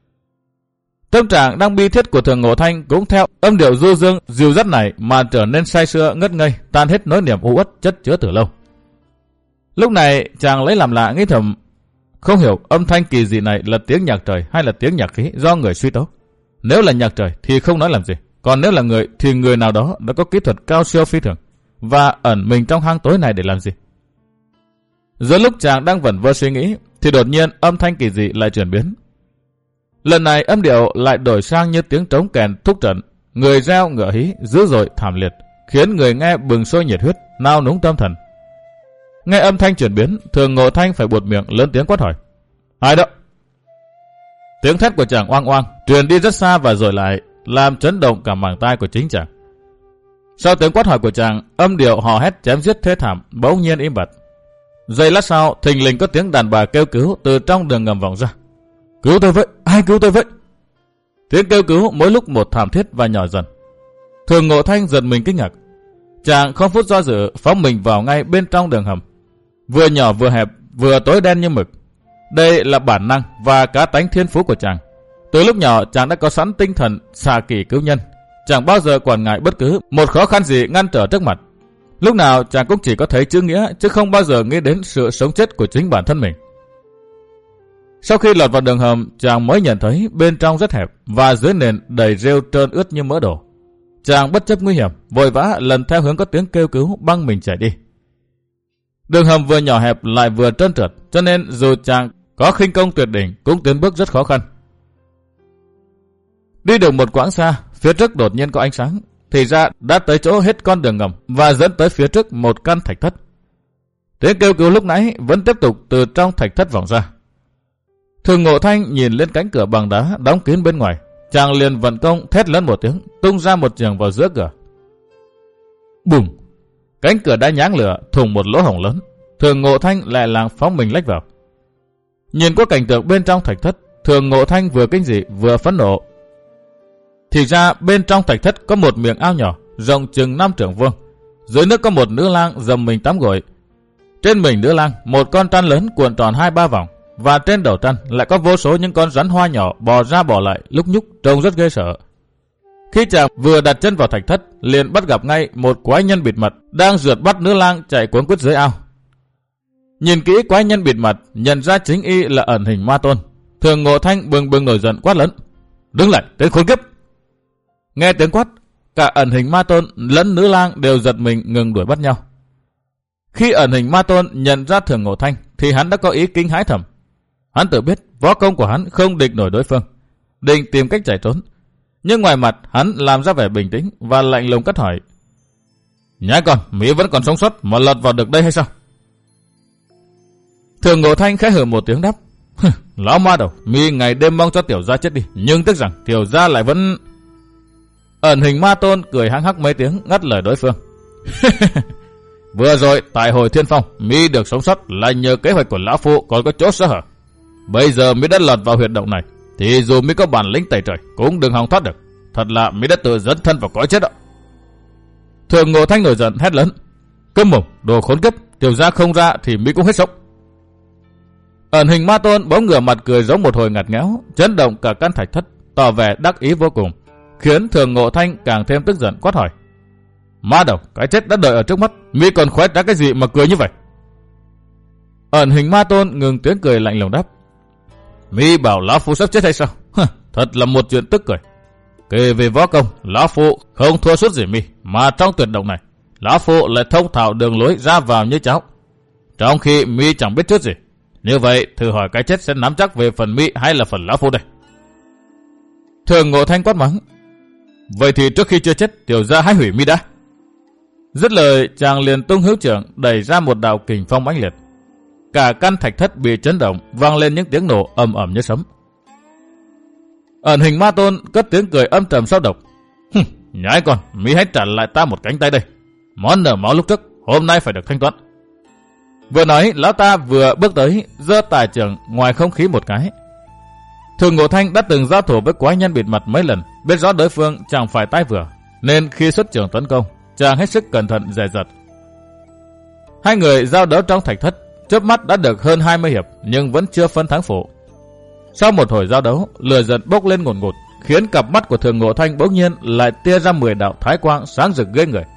Tâm trạng đang bi thiết của Thường Ngộ Thanh cũng theo âm điệu du dương dịu dắt này mà trở nên say sưa ngất ngây, tan hết nỗi niềm u uất chất chứa từ lâu. Lúc này chàng lấy làm lạ nghĩ thầm, không hiểu âm thanh kỳ dị này là tiếng nhạc trời hay là tiếng nhạc khí do người suy tấu. Nếu là nhạc trời thì không nói làm gì, còn nếu là người thì người nào đó đã có kỹ thuật cao siêu phi thường và ẩn mình trong hang tối này để làm gì. Giữa lúc chàng đang vẩn vơ suy nghĩ thì đột nhiên âm thanh kỳ dị lại chuyển biến. Lần này âm điệu lại đổi sang như tiếng trống kèn thúc trận, người reo ngựa hí dữ dội thảm liệt, khiến người nghe bừng sôi nhiệt huyết, nao núng tâm thần. Nghe âm thanh chuyển biến, Thường Ngộ Thanh phải buột miệng lớn tiếng quát hỏi: Ai đó? Tiếng thét của chàng oang oang truyền đi rất xa và rồi lại làm chấn động cả màng tai của chính chàng. Sau tiếng quát hỏi của chàng, âm điệu hò hét chém giết thê thảm bỗng nhiên im bặt. Giây lát sau, thình lình có tiếng đàn bà kêu cứu từ trong đường ngầm vọng ra. Cứu tôi với, ai cứu tôi với? Tiếng kêu cứu mỗi lúc một thảm thiết và nhỏ dần. Thường Ngộ Thanh giật mình kinh ngạc. Chàng không phút do dự phóng mình vào ngay bên trong đường hầm. Vừa nhỏ vừa hẹp, vừa tối đen như mực. Đây là bản năng và cá tánh thiên phú của chàng. Từ lúc nhỏ chàng đã có sẵn tinh thần xà kỷ cứu nhân. Chẳng bao giờ quản ngại bất cứ một khó khăn gì ngăn trở trước mặt. Lúc nào chàng cũng chỉ có thấy chữ nghĩa, chứ không bao giờ nghĩ đến sự sống chết của chính bản thân mình. Sau khi lọt vào đường hầm, chàng mới nhận thấy bên trong rất hẹp và dưới nền đầy rêu trơn ướt như mỡ đổ. Chàng bất chấp nguy hiểm, vội vã lần theo hướng có tiếng kêu cứu băng mình chạy đi. Đường hầm vừa nhỏ hẹp lại vừa trơn trượt, cho nên dù chàng có khinh công tuyệt đỉnh cũng tiến bước rất khó khăn. Đi được một quãng xa, phía trước đột nhiên có ánh sáng, thì ra đã tới chỗ hết con đường ngầm và dẫn tới phía trước một căn thạch thất. Tiếng kêu cứu lúc nãy vẫn tiếp tục từ trong thạch thất vọng ra. Thường Ngộ Thanh nhìn lên cánh cửa bằng đá đóng kín bên ngoài, chàng liền vận công thét lớn một tiếng, tung ra một chưởng vào giữa cửa. Bùm! Cánh cửa đã nháng lửa, thủng một lỗ hổng lớn. Thường Ngộ Thanh lại làng phóng mình lách vào. Nhìn qua cảnh tượng bên trong thạch thất, Thường Ngộ Thanh vừa kinh dị vừa phẫn nộ. Thì ra bên trong thạch thất có một miệng ao nhỏ, rộng chừng 5 trượng vuông. Dưới nước có một nữ lang dầm mình tắm gội. Trên mình nữ lang một con trăn lớn cuộn tròn 2-3 vòng, và trên đầu trăn lại có vô số những con rắn hoa nhỏ bò ra bò lại lúc nhúc, trông rất ghê sợ. Khi chàng vừa đặt chân vào thạch thất, liền bắt gặp ngay một quái nhân bịt mặt đang rượt bắt nữ lang chạy cuống quýt dưới ao. Nhìn kỹ quái nhân bịt mặt, nhận ra chính y là Ẩn Hình Ma Tôn. Thường Ngộ Thanh bừng bừng nổi giận quát lớn: Đứng lại, tên khốn kiếp! Nghe tiếng quát, cả Ẩn Hình Ma Tôn lẫn nữ lang đều giật mình ngừng đuổi bắt nhau. Khi Ẩn Hình Ma Tôn nhận ra Thường Ngộ Thanh, thì hắn đã có ý kinh hãi thầm. Hắn tự biết võ công của hắn không địch nổi đối phương, định tìm cách chạy trốn. Nhưng ngoài mặt hắn làm ra vẻ bình tĩnh và lạnh lùng cất hỏi: Nhãi con, Mỹ vẫn còn sống sót mà lọt vào được đây hay sao? Thường Ngộ Thanh khẽ hừ một tiếng đáp: Lão ma đầu, Mỹ ngày đêm mong cho tiểu gia chết đi, nhưng tiếc rằng tiểu gia lại vẫn... Ẩn Hình Ma Tôn cười hăng hắc mấy tiếng ngắt lời đối phương: Vừa rồi tại hồi Thiên Phong, Mỹ được sống sót là nhờ kế hoạch của lão phu còn có chỗ sơ hở. Bây giờ Mỹ đã lọt vào huyệt động này, thì dù Mỹ có bản lĩnh tẩy trời cũng đừng hòng thoát được. Thật là Mỹ đã tự dẫn thân vào cõi chết đó. Thường Ngộ Thanh nổi giận hét lớn: Câm mồm, đồ khốn kiếp, tiểu gia không ra thì Mỹ cũng hết sống. Ẩn Hình Ma Tôn bỗng ngửa mặt cười giống một hồi ngặt nghẽo, chấn động cả căn thạch thất, tỏ vẻ đắc ý vô cùng, khiến Thường Ngộ Thanh càng thêm tức giận quát hỏi: Ma đầu, cái chết đã đợi ở trước mắt, Mỹ còn khoét ra cái gì mà cười như vậy? Ẩn Hình Ma Tôn ngừng tiếng cười lạnh lùng đáp: Mỹ bảo lão phu sắp chết hay sao? Thật là một chuyện tức cười. Kể về võ công, lão phu không thua suốt gì Mỹ, mà trong tuyệt động này, lão phu lại thông thạo đường lối ra vào như cháo. Trong khi Mỹ chẳng biết chút gì, như vậy thử hỏi cái chết sẽ nắm chắc về phần Mỹ hay là phần lão phu đây? Thường Ngộ Thanh quát mắng: Vậy thì trước khi chưa chết, tiểu gia hãy hủy Mỹ đã. Dứt lời, chàng liền tung hữu trưởng đẩy ra một đạo kình phong mãnh liệt. Cả căn thạch thất bị chấn động, vang lên những tiếng nổ ầm ầm như sấm. Ẩn Hình Ma Tôn cất tiếng cười âm trầm sâu độc: Nhãi con, Mỹ hãy trả lại ta một cánh tay đây. Món nợ máu lúc trước, hôm nay phải được thanh toán. Vừa nói, lão ta vừa bước tới, giơ tài trưởng ngoài không khí một cái. Thường Ngộ Thanh đã từng giao thủ với quái nhân bịt mặt mấy lần, biết rõ đối phương chẳng phải tay vừa, nên khi xuất trưởng tấn công, chàng hết sức cẩn thận dè dặt. Hai người giao đấu trong thạch thất, chớp mắt đã được hơn 20 hiệp, nhưng vẫn chưa phân thắng phụ. Sau một hồi giao đấu, lửa giận bốc lên ngùn ngụt, khiến cặp mắt của Thường Ngộ Thanh bỗng nhiên lại tia ra 10 đạo thái quang sáng rực ghê người.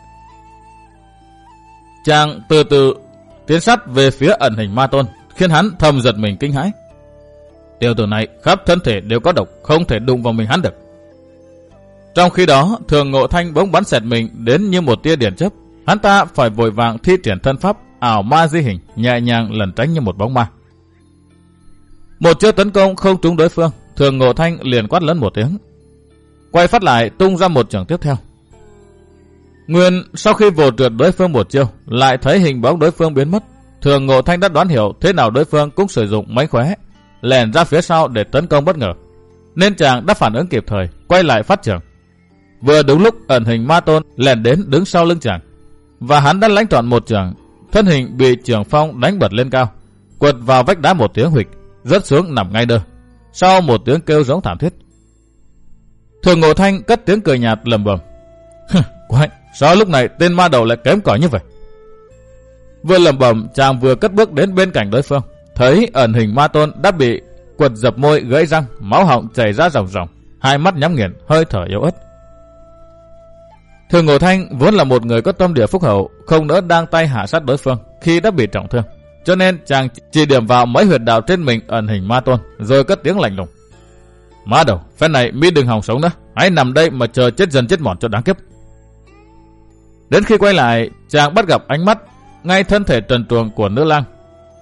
Chàng từ từ tiến sát về phía Ẩn Hình Ma Tôn, khiến hắn thầm giật mình kinh hãi. Tiểu tử này khắp thân thể đều có độc, không thể đụng vào mình hắn được. Trong khi đó, Thường Ngộ Thanh bỗng bắn xẹt mình đến như một tia điện chớp. Hắn ta phải vội vàng thi triển thân pháp ảo ma di hình, nhẹ nhàng lẩn tránh như một bóng ma. Một chiêu tấn công không trúng đối phương, Thường Ngộ Thanh liền quát lớn một tiếng, quay phát lại tung ra một chưởng tiếp theo. Nguyên sau khi vồ trượt đối phương một chiêu, lại thấy hình bóng đối phương biến mất. Thường Ngộ Thanh đã đoán hiểu thế nào đối phương cũng sử dụng mánh khóe, lẻn ra phía sau để tấn công bất ngờ, nên chàng đã phản ứng kịp thời, quay lại phát chưởng. Vừa đúng lúc ẩn hình ma tôn lẻn đến đứng sau lưng chàng, và hắn đã lãnh trọn một trường, thân hình bị Trường Phong đánh bật lên cao, quật vào vách đá một tiếng huỵch, rớt xuống nằm ngay đơ. Sau một tiếng kêu giống thảm thiết, Thường Ngộ Thanh cất tiếng cười nhạt lẩm bẩm: Quái, sao lúc này tên ma đầu lại kém cỏi như vậy? Vừa lẩm bẩm, chàng vừa cất bước đến bên cạnh đối phương, thấy ẩn hình ma tôn đã bị quật dập môi gãy răng, máu họng chảy ra ròng ròng, hai mắt nhắm nghiền, hơi thở yếu ớt. Thường Ngộ Thanh vốn là một người có tâm địa phúc hậu, không nỡ đang tay hạ sát đối phương khi đã bị trọng thương, cho nên chàng chỉ điểm vào mấy huyệt đạo trên mình ẩn hình ma tôn, rồi cất tiếng lạnh lùng: Ma đầu, phen này mi đừng hòng sống nữa, hãy nằm đây mà chờ chết dần chết mòn cho đáng kiếp. Đến khi quay lại, chàng bắt gặp ánh mắt ngay thân thể trần truồng của nữ lang.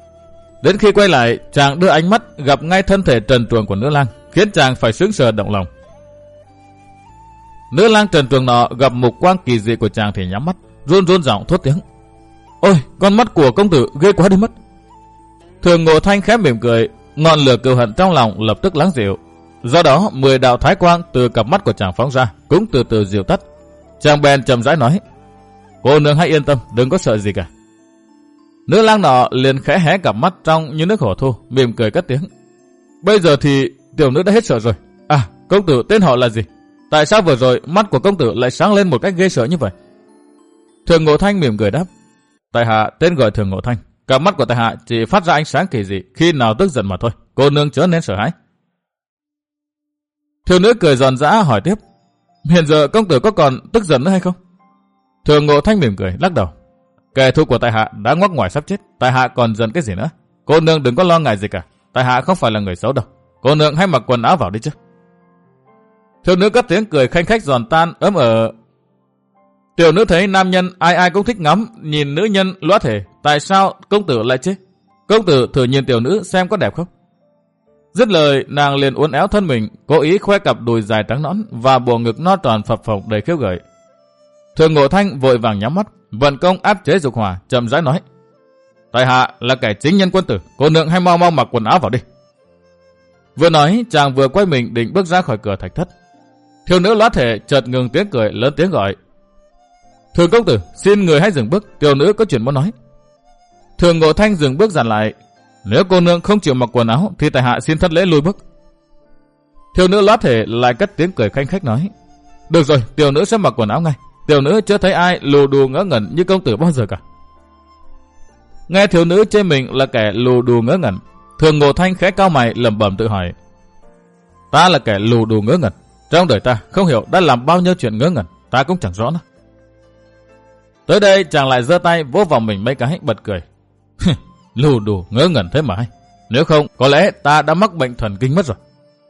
Chàng đưa ánh mắt gặp ngay thân thể trần truồng của nữ lang, khiến chàng phải sững sờ động lòng. Nữ lang trần truồng nọ gặp mục quang kỳ dị của chàng thì nhắm mắt, run run giọng thốt tiếng: Ôi, con mắt của công tử ghê quá đi mất. Thường Ngộ Thanh khẽ mỉm cười, ngọn lửa cừu hận trong lòng lập tức lắng dịu. Do đó 10 đạo thái quang từ cặp mắt của chàng phóng ra cũng từ từ dịu tắt. Chàng bèn chậm rãi nói: Cô nương hãy yên tâm, đừng có sợ gì cả. Nữ lang nọ liền khẽ hé cặp mắt trong như nước hồ thu, mỉm cười cất tiếng: Bây giờ thì tiểu nữ đã hết sợ rồi. À, công tử tên họ là gì? Tại sao vừa rồi mắt của công tử lại sáng lên một cách ghê sợ như vậy? Thường Ngộ Thanh mỉm cười đáp: Tại hạ tên gọi Thường Ngộ Thanh, cặp mắt của tại hạ chỉ phát ra ánh sáng kỳ dị khi nào tức giận mà thôi, cô nương chớ nên sợ hãi. Thiếu nữ cười giòn giã hỏi tiếp: Hiện giờ công tử có còn tức giận nữa hay không? Thường Ngộ Thanh mỉm cười lắc đầu: Kẻ thù của tại hạ đã ngoắc ngoài sắp chết, tại hạ còn giận cái gì nữa? Cô nương đừng có lo ngại gì cả, tại hạ không phải là người xấu đâu. Cô nương hãy mặc quần áo vào đi chứ. Thiếu nữ cất tiếng cười khanh khách giòn tan ấm ở. Tiểu nữ thấy nam nhân ai ai cũng thích ngắm nhìn nữ nhân lóa thể, tại sao công tử lại chết? Công tử thử nhìn tiểu nữ xem có đẹp không? Dứt lời, nàng liền uốn éo thân mình, cố ý khoe cặp đùi dài trắng nõn và bộ ngực no tròn phập phồng đầy khiêu gợi. Thường Ngộ Thanh vội vàng nhắm mắt, vận công áp chế dục hỏa, chậm rãi nói: Tại hạ là kẻ chính nhân quân tử, cô nương hãy mau mau mặc quần áo vào đi. Vừa nói, chàng vừa quay mình định bước ra khỏi cửa thạch thất. Thiếu nữ lóa thể chợt ngừng tiếng cười, lớn tiếng gọi: Thường công tử, xin người hãy dừng bước, tiểu nữ có chuyện muốn nói. Thường Ngộ Thanh dừng bước dặn lại: Nếu cô nương không chịu mặc quần áo thì tại hạ xin thất lễ lùi bước. Thiếu nữ lóa thể lại cất tiếng cười khanh khách nói: Được rồi, tiểu nữ sẽ mặc quần áo ngay. Tiểu nữ chưa thấy ai lù đù ngớ ngẩn như công tử bao giờ cả. Nghe thiếu nữ chê mình là kẻ lù đù ngớ ngẩn, Thường Ngộ Thanh khẽ cau mày lẩm bẩm tự hỏi: Ta là kẻ lù đù ngớ ngẩn, trong đời ta không hiểu đã làm bao nhiêu chuyện ngớ ngẩn, ta cũng chẳng rõ nữa. Tới đây chàng lại giơ tay vỗ vào mình mấy cái bật cười: Lù đù ngớ ngẩn thế mà hay, nếu không có lẽ ta đã mắc bệnh thần kinh mất rồi.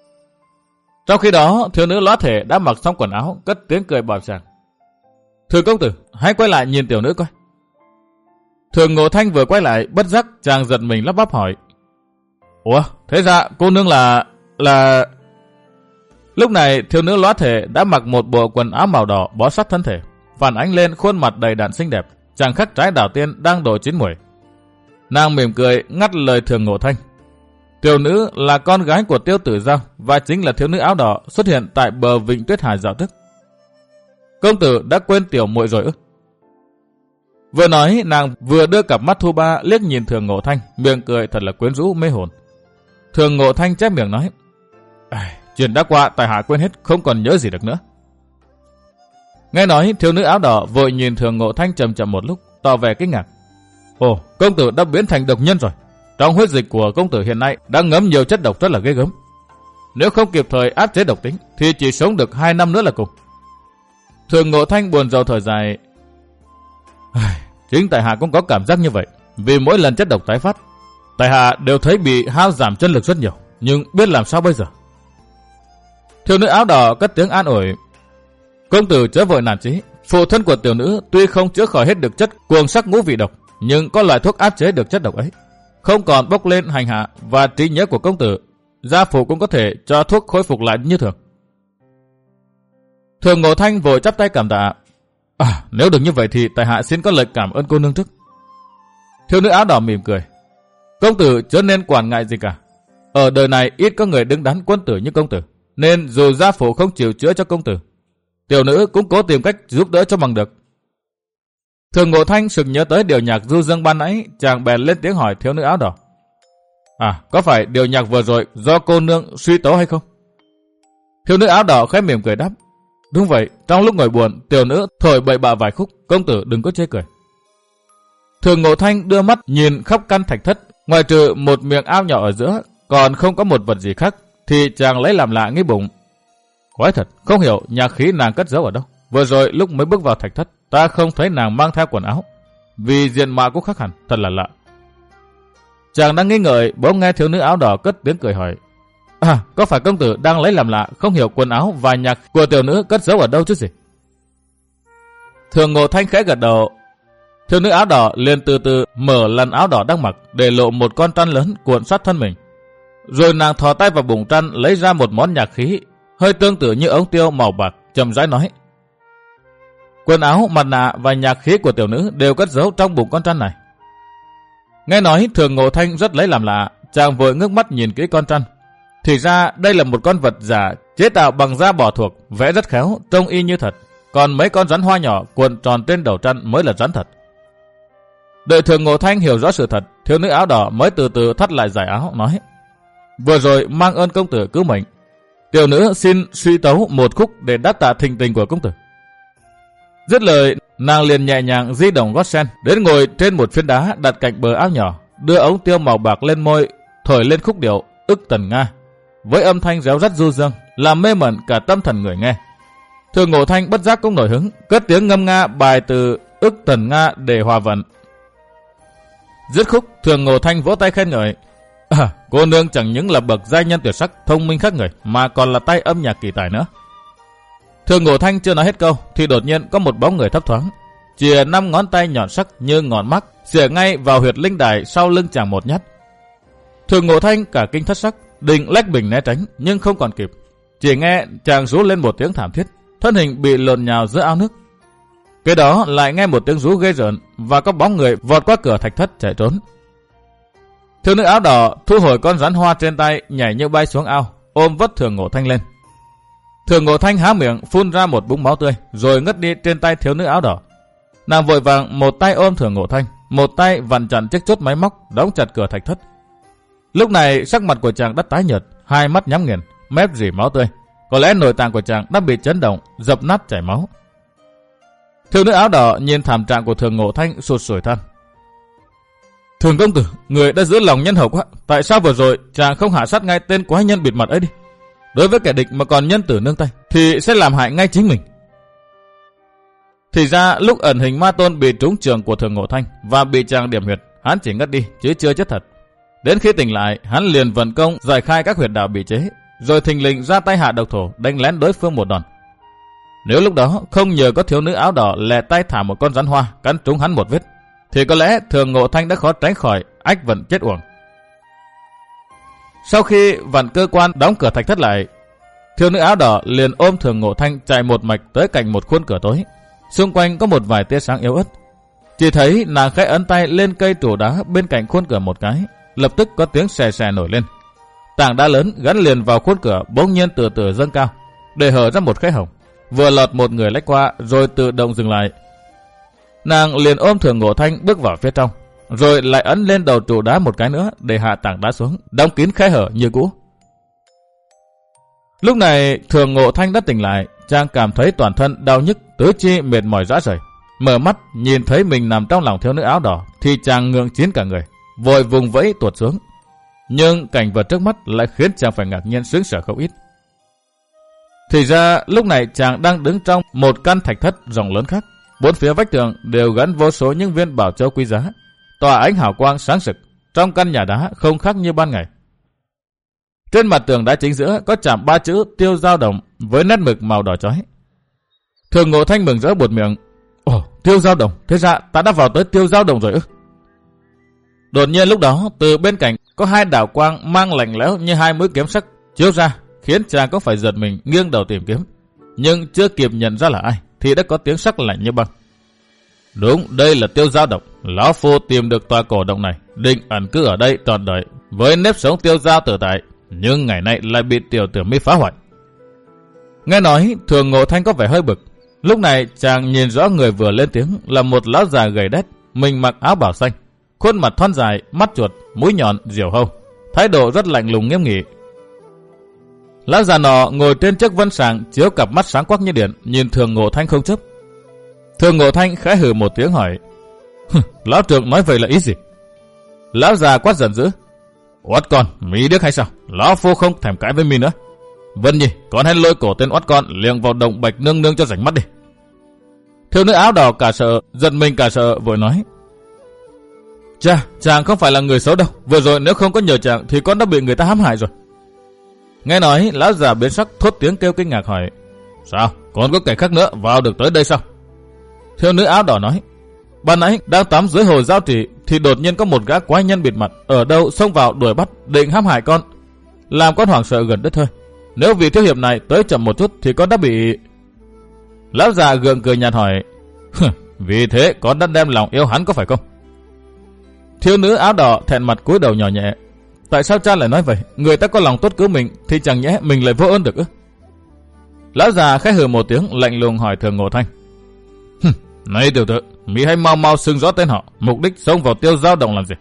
Trong khi đó thiếu nữ lóa thể đã mặc xong quần áo, cất tiếng cười bảo chàng: Thưa công tử, hãy quay lại nhìn tiểu nữ coi. Thường Ngộ Thanh vừa quay lại, bất giác chàng giật mình lắp bắp hỏi: Ủa, thế ra cô nương là... Lúc này thiếu nữ lóa thể đã mặc một bộ quần áo màu đỏ bó sát thân thể, phản ánh lên khuôn mặt đầy đặn xinh đẹp, chàng khắc trái đào tiên đang độ chín muồi. Nàng mỉm cười ngắt lời Thường Ngộ Thanh: Tiểu nữ là con gái của Tiêu Tử Giao và chính là thiếu nữ áo đỏ xuất hiện tại bờ vịnh Tuyết Hải dạo tức. Công tử đã quên tiểu muội rồi ư? Vừa nói, nàng vừa đưa cặp mắt thu ba liếc nhìn Thường Ngộ Thanh, miệng cười thật là quyến rũ mê hồn. Thường Ngộ Thanh chép miệng nói: Chuyện đã qua, tại hạ quên hết, không còn nhớ gì được nữa. Nghe nói, thiếu nữ áo đỏ vội nhìn Thường Ngộ Thanh chậm chậm một lúc, tỏ vẻ kinh ngạc: Ồ, công tử đã biến thành độc nhân rồi. Trong huyết dịch của công tử hiện nay đang ngấm nhiều chất độc rất là ghê gớm. Nếu không kịp thời áp chế độc tính thì chỉ sống được 2 năm nữa là cùng. Thường Ngộ Thanh buồn rầu thở dài: Chính tại hạ cũng có cảm giác như vậy. Vì mỗi lần chất độc tái phát, tại hạ đều thấy bị hao giảm chân lực rất nhiều, nhưng biết làm sao bây giờ. Thiếu nữ áo đỏ cất tiếng an ủi: Công tử chớ vội nản chí. Phụ thân của tiểu nữ tuy không chữa khỏi hết được chất cuồng sắc ngũ vị độc, nhưng có loại thuốc áp chế được chất độc ấy, không còn bốc lên hành hạ, và trí nhớ của công tử, gia phụ cũng có thể cho thuốc khôi phục lại như thường. Thường Ngộ Thanh vội chắp tay cảm tạ: Nếu được như vậy thì tại hạ xin có lời cảm ơn cô nương trước. Thiếu nữ áo đỏ mỉm cười: Công tử chớ nên quản ngại gì cả. Ở đời này ít có người đứng đắn quân tử như công tử, nên dù gia phụ không chịu chữa cho công tử, tiểu nữ cũng cố tìm cách giúp đỡ cho bằng được. Thường Ngộ Thanh sực nhớ tới điều nhạc du dương ban nãy, chàng bèn lên tiếng hỏi thiếu nữ áo đỏ. Có phải điều nhạc vừa rồi do cô nương suy tấu hay không? Thiếu nữ áo đỏ khẽ mỉm cười đáp. Đúng vậy, trong lúc ngồi buồn, tiểu nữ thổi bậy bạ vài khúc, công tử đừng có chê cười. Thường Ngộ Thanh đưa mắt nhìn khắp căn thạch thất, ngoài trừ một miệng ao nhỏ ở giữa, còn không có một vật gì khác, thì chàng lấy làm lạ nghĩ bụng. Quái thật, không hiểu nhạc khí nàng cất giấu ở đâu. Vừa rồi lúc mới bước vào thạch thất, ta không thấy nàng mang theo quần áo, vì diện mạo cũng khác hẳn, thật là lạ. Chàng đang nghi ngợi, bỗng nghe thiếu nữ áo đỏ cất tiếng cười hỏi. Có phải công tử đang lấy làm lạ, không hiểu quần áo và nhạc của tiểu nữ cất giấu ở đâu chứ gì? Thường Ngộ Thanh khẽ gật đầu. Thiếu nữ áo đỏ liền từ từ mở làn áo đỏ đang mặc, để lộ một con trăn lớn cuộn sát thân mình. Rồi nàng thò tay vào bụng trăn lấy ra một món nhạc khí, hơi tương tự như ống tiêu màu bạc, chậm rãi nói. Quần áo, mặt nạ và nhạc khí của tiểu nữ đều cất giấu trong bụng con trăn này. Nghe nói Thường Ngộ Thanh rất lấy làm lạ, chàng vội ngước mắt nhìn kỹ con trăn. Thì ra đây là một con vật giả chế tạo bằng da bò thuộc, vẽ rất khéo, trông y như thật. Còn mấy con rắn hoa nhỏ cuộn tròn trên đầu trăn mới là rắn thật. Đợi Thường Ngộ Thanh hiểu rõ sự thật, thiếu nữ áo đỏ mới từ từ thắt lại giải áo, nói. Vừa rồi mang ơn công tử cứu mệnh, tiểu nữ xin suy tấu một khúc để đáp tạ thịnh tình của công tử. Dứt lời, nàng liền nhẹ nhàng di động gót sen, đến ngồi trên một phiến đá đặt cạnh bờ áo nhỏ, đưa ống tiêu màu bạc lên môi, thổi lên khúc điệu Ức Tần Nga, với âm thanh réo rắt du dương, làm mê mẩn cả tâm thần người nghe. Thường Ngộ Thanh bất giác cũng nổi hứng, cất tiếng ngâm nga bài từ Ức Tần Nga để hòa vận. Dứt khúc, Thường Ngộ Thanh vỗ tay khen ngợi. Cô nương chẳng những là bậc giai nhân tuyệt sắc, thông minh khác người, mà còn là tay âm nhạc kỳ tài nữa. Thường Ngộ Thanh chưa nói hết câu, thì đột nhiên có một bóng người thấp thoáng, chìa 5 ngón tay nhọn sắc như ngọn mắc, xỉa ngay vào huyệt linh đài sau lưng chàng một nhát. Thường Ngộ Thanh cả kinh thất sắc, định lách mình né tránh, nhưng không còn kịp. Chỉ nghe chàng rú lên một tiếng thảm thiết, thân hình bị lộn nhào giữa ao nước. Kế đó lại nghe một tiếng rú ghê rợn, và có bóng người vọt qua cửa thạch thất chạy trốn. Thiếu nữ áo đỏ thu hồi con rắn hoa trên tay, nhảy như bay xuống ao, ôm vất Thường Ngộ Thanh lên. Thường Ngộ Thanh há miệng phun ra một búng máu tươi, rồi ngất đi trên tay thiếu nữ áo đỏ. Nàng vội vàng một tay ôm Thường Ngộ Thanh, một tay vặn chặt chiếc chốt máy móc đóng chặt cửa thạch thất. Lúc này sắc mặt của chàng đã tái nhợt, hai mắt nhắm nghiền, mép rỉ máu tươi. Có lẽ nội tạng của chàng đã bị chấn động, dập nát chảy máu. Thiếu nữ áo đỏ nhìn thảm trạng của Thường Ngộ Thanh sụt sùi than. Thường công tử, người đã giữ lòng nhân hậu quá, tại sao vừa rồi chàng không hạ sát ngay tên quái nhân bịt mặt ấy đi? Đối với kẻ địch mà còn nhân tử nương tay, thì sẽ làm hại ngay chính mình. Thì ra lúc ẩn hình ma tôn bị trúng trường của Thường Ngộ Thanh và bị chàng điểm huyệt, hắn chỉ ngất đi chứ chưa chết thật. Đến khi tỉnh lại, hắn liền vận công giải khai các huyệt đạo bị chế, rồi thình lình ra tay hạ độc thổ đánh lén đối phương một đòn. Nếu lúc đó không nhờ có thiếu nữ áo đỏ lẹ tay thả một con rắn hoa cắn trúng hắn một vết, thì có lẽ Thường Ngộ Thanh đã khó tránh khỏi ách vận chết uổng. Sau khi vặn cơ quan đóng cửa thạch thất lại, thiếu nữ áo đỏ liền ôm Thường Ngộ Thanh chạy một mạch tới cạnh một khuôn cửa tối. Xung quanh có một vài tia sáng yếu ớt. Chỉ thấy nàng khẽ ấn tay lên cây trụ đá bên cạnh khuôn cửa một cái, lập tức có tiếng xè xè nổi lên. Tảng đá lớn gắn liền vào khuôn cửa bỗng nhiên từ từ dâng cao, để hở ra một khe hổng. Vừa lọt một người lách qua rồi tự động dừng lại. Nàng liền ôm Thường Ngộ Thanh bước vào phía trong, rồi lại ấn lên đầu trụ đá một cái nữa để hạ tảng đá xuống, đóng kín khe hở như cũ. Lúc này Thường Ngộ Thanh đã tỉnh lại, chàng cảm thấy toàn thân đau nhức, tứ chi mệt mỏi rã rời. Mở mắt nhìn thấy mình nằm trong lòng thiếu nữ áo đỏ, thì chàng ngượng chiến cả người, vội vùng vẫy tuột xuống. Nhưng cảnh vật trước mắt lại khiến chàng phải ngạc nhiên sững sờ không ít. Thì ra lúc này chàng đang đứng trong một căn thạch thất rộng lớn khác. Bốn phía vách tường đều gắn vô số những viên bảo châu quý giá, tỏa ánh hào quang sáng sực. Trong căn nhà đá không khác như ban ngày. Trên mặt tường đá chính giữa có chạm 3 chữ Tiêu Dao Đồng với nét mực màu đỏ chói. Thường Ngộ Thanh mừng rỡ buột miệng. Ồ, Tiêu Dao Đồng, thế ra ta đã vào tới Tiêu Dao Đồng rồi ư? Đột nhiên lúc đó từ bên cạnh có hai đạo quang mang lạnh lẽo như hai mũi kiếm sắc chiếu ra, khiến chàng có phải giật mình nghiêng đầu tìm kiếm. Nhưng chưa kịp nhận ra là ai thì đã có tiếng sắc lạnh như băng. Đúng, đây là Tiêu Dao Động. Lão phu tìm được tòa cổ động này, định ẩn cư ở đây trọn đời với nếp sống tiêu dao tự tại, nhưng ngày nay lại bị tiểu tử mi phá hoại. Nghe nói Thường Ngộ Thanh có vẻ hơi bực. Lúc này chàng nhìn rõ người vừa lên tiếng là một lão già gầy đét, mình mặc áo bào xanh, khuôn mặt thon dài, mắt chuột, mũi nhọn, diều hâu, thái độ rất lạnh lùng nghiêm nghị. Lão già nọ ngồi trên chiếc vân sàng, chiếu cặp mắt sáng quắc như điện, nhìn Thường Ngộ Thanh không chớp. Thường Ngộ Thanh khẽ hừ một tiếng hỏi: Lão trưởng nói vậy là ý gì? Lão già quát giận dữ: Oát con, mí điếc hay sao? Lão phu không thèm cãi với mi nữa. Vân Nhi, con hãy lôi cổ tên oát con liệng vào động Bạch Nương Nương cho rảnh mắt đi. Thiếu nữ áo đỏ cả sợ, giận mình cả sợ, vội nói: Cha, chàng không phải là người xấu đâu. Vừa rồi nếu không có nhờ chàng thì con đã bị người ta hãm hại rồi. Nghe nói, lão già biến sắc thốt tiếng kêu kinh ngạc hỏi: Sao, còn có kẻ khác nữa vào được tới đây sao? Thiếu nữ áo đỏ nói: Ban nãy đang tắm dưới hồ Giao Trì thì đột nhiên có một gã quái nhân bịt mặt ở đâu xông vào đuổi bắt định hãm hại con, làm con hoảng sợ gần đứt hơi. Nếu vị thiếu hiệp này tới chậm một chút thì con đã bị... Lão già gượng cười nhạt hỏi: Vì thế con đã đem lòng yêu hắn có phải không? Thiếu nữ áo đỏ thẹn mặt cúi đầu nhỏ nhẹ: Tại sao cha lại nói vậy? Người ta có lòng tốt cứu mình thì chẳng nhẽ mình lại vô ơn được ư? Lão già khẽ hừ một tiếng lạnh lùng hỏi Thường Ngộ Thanh: Này tiểu tử, mỹ hãy mau mau xưng rõ tên họ, mục đích xông vào Tiêu Giao Động làm gì?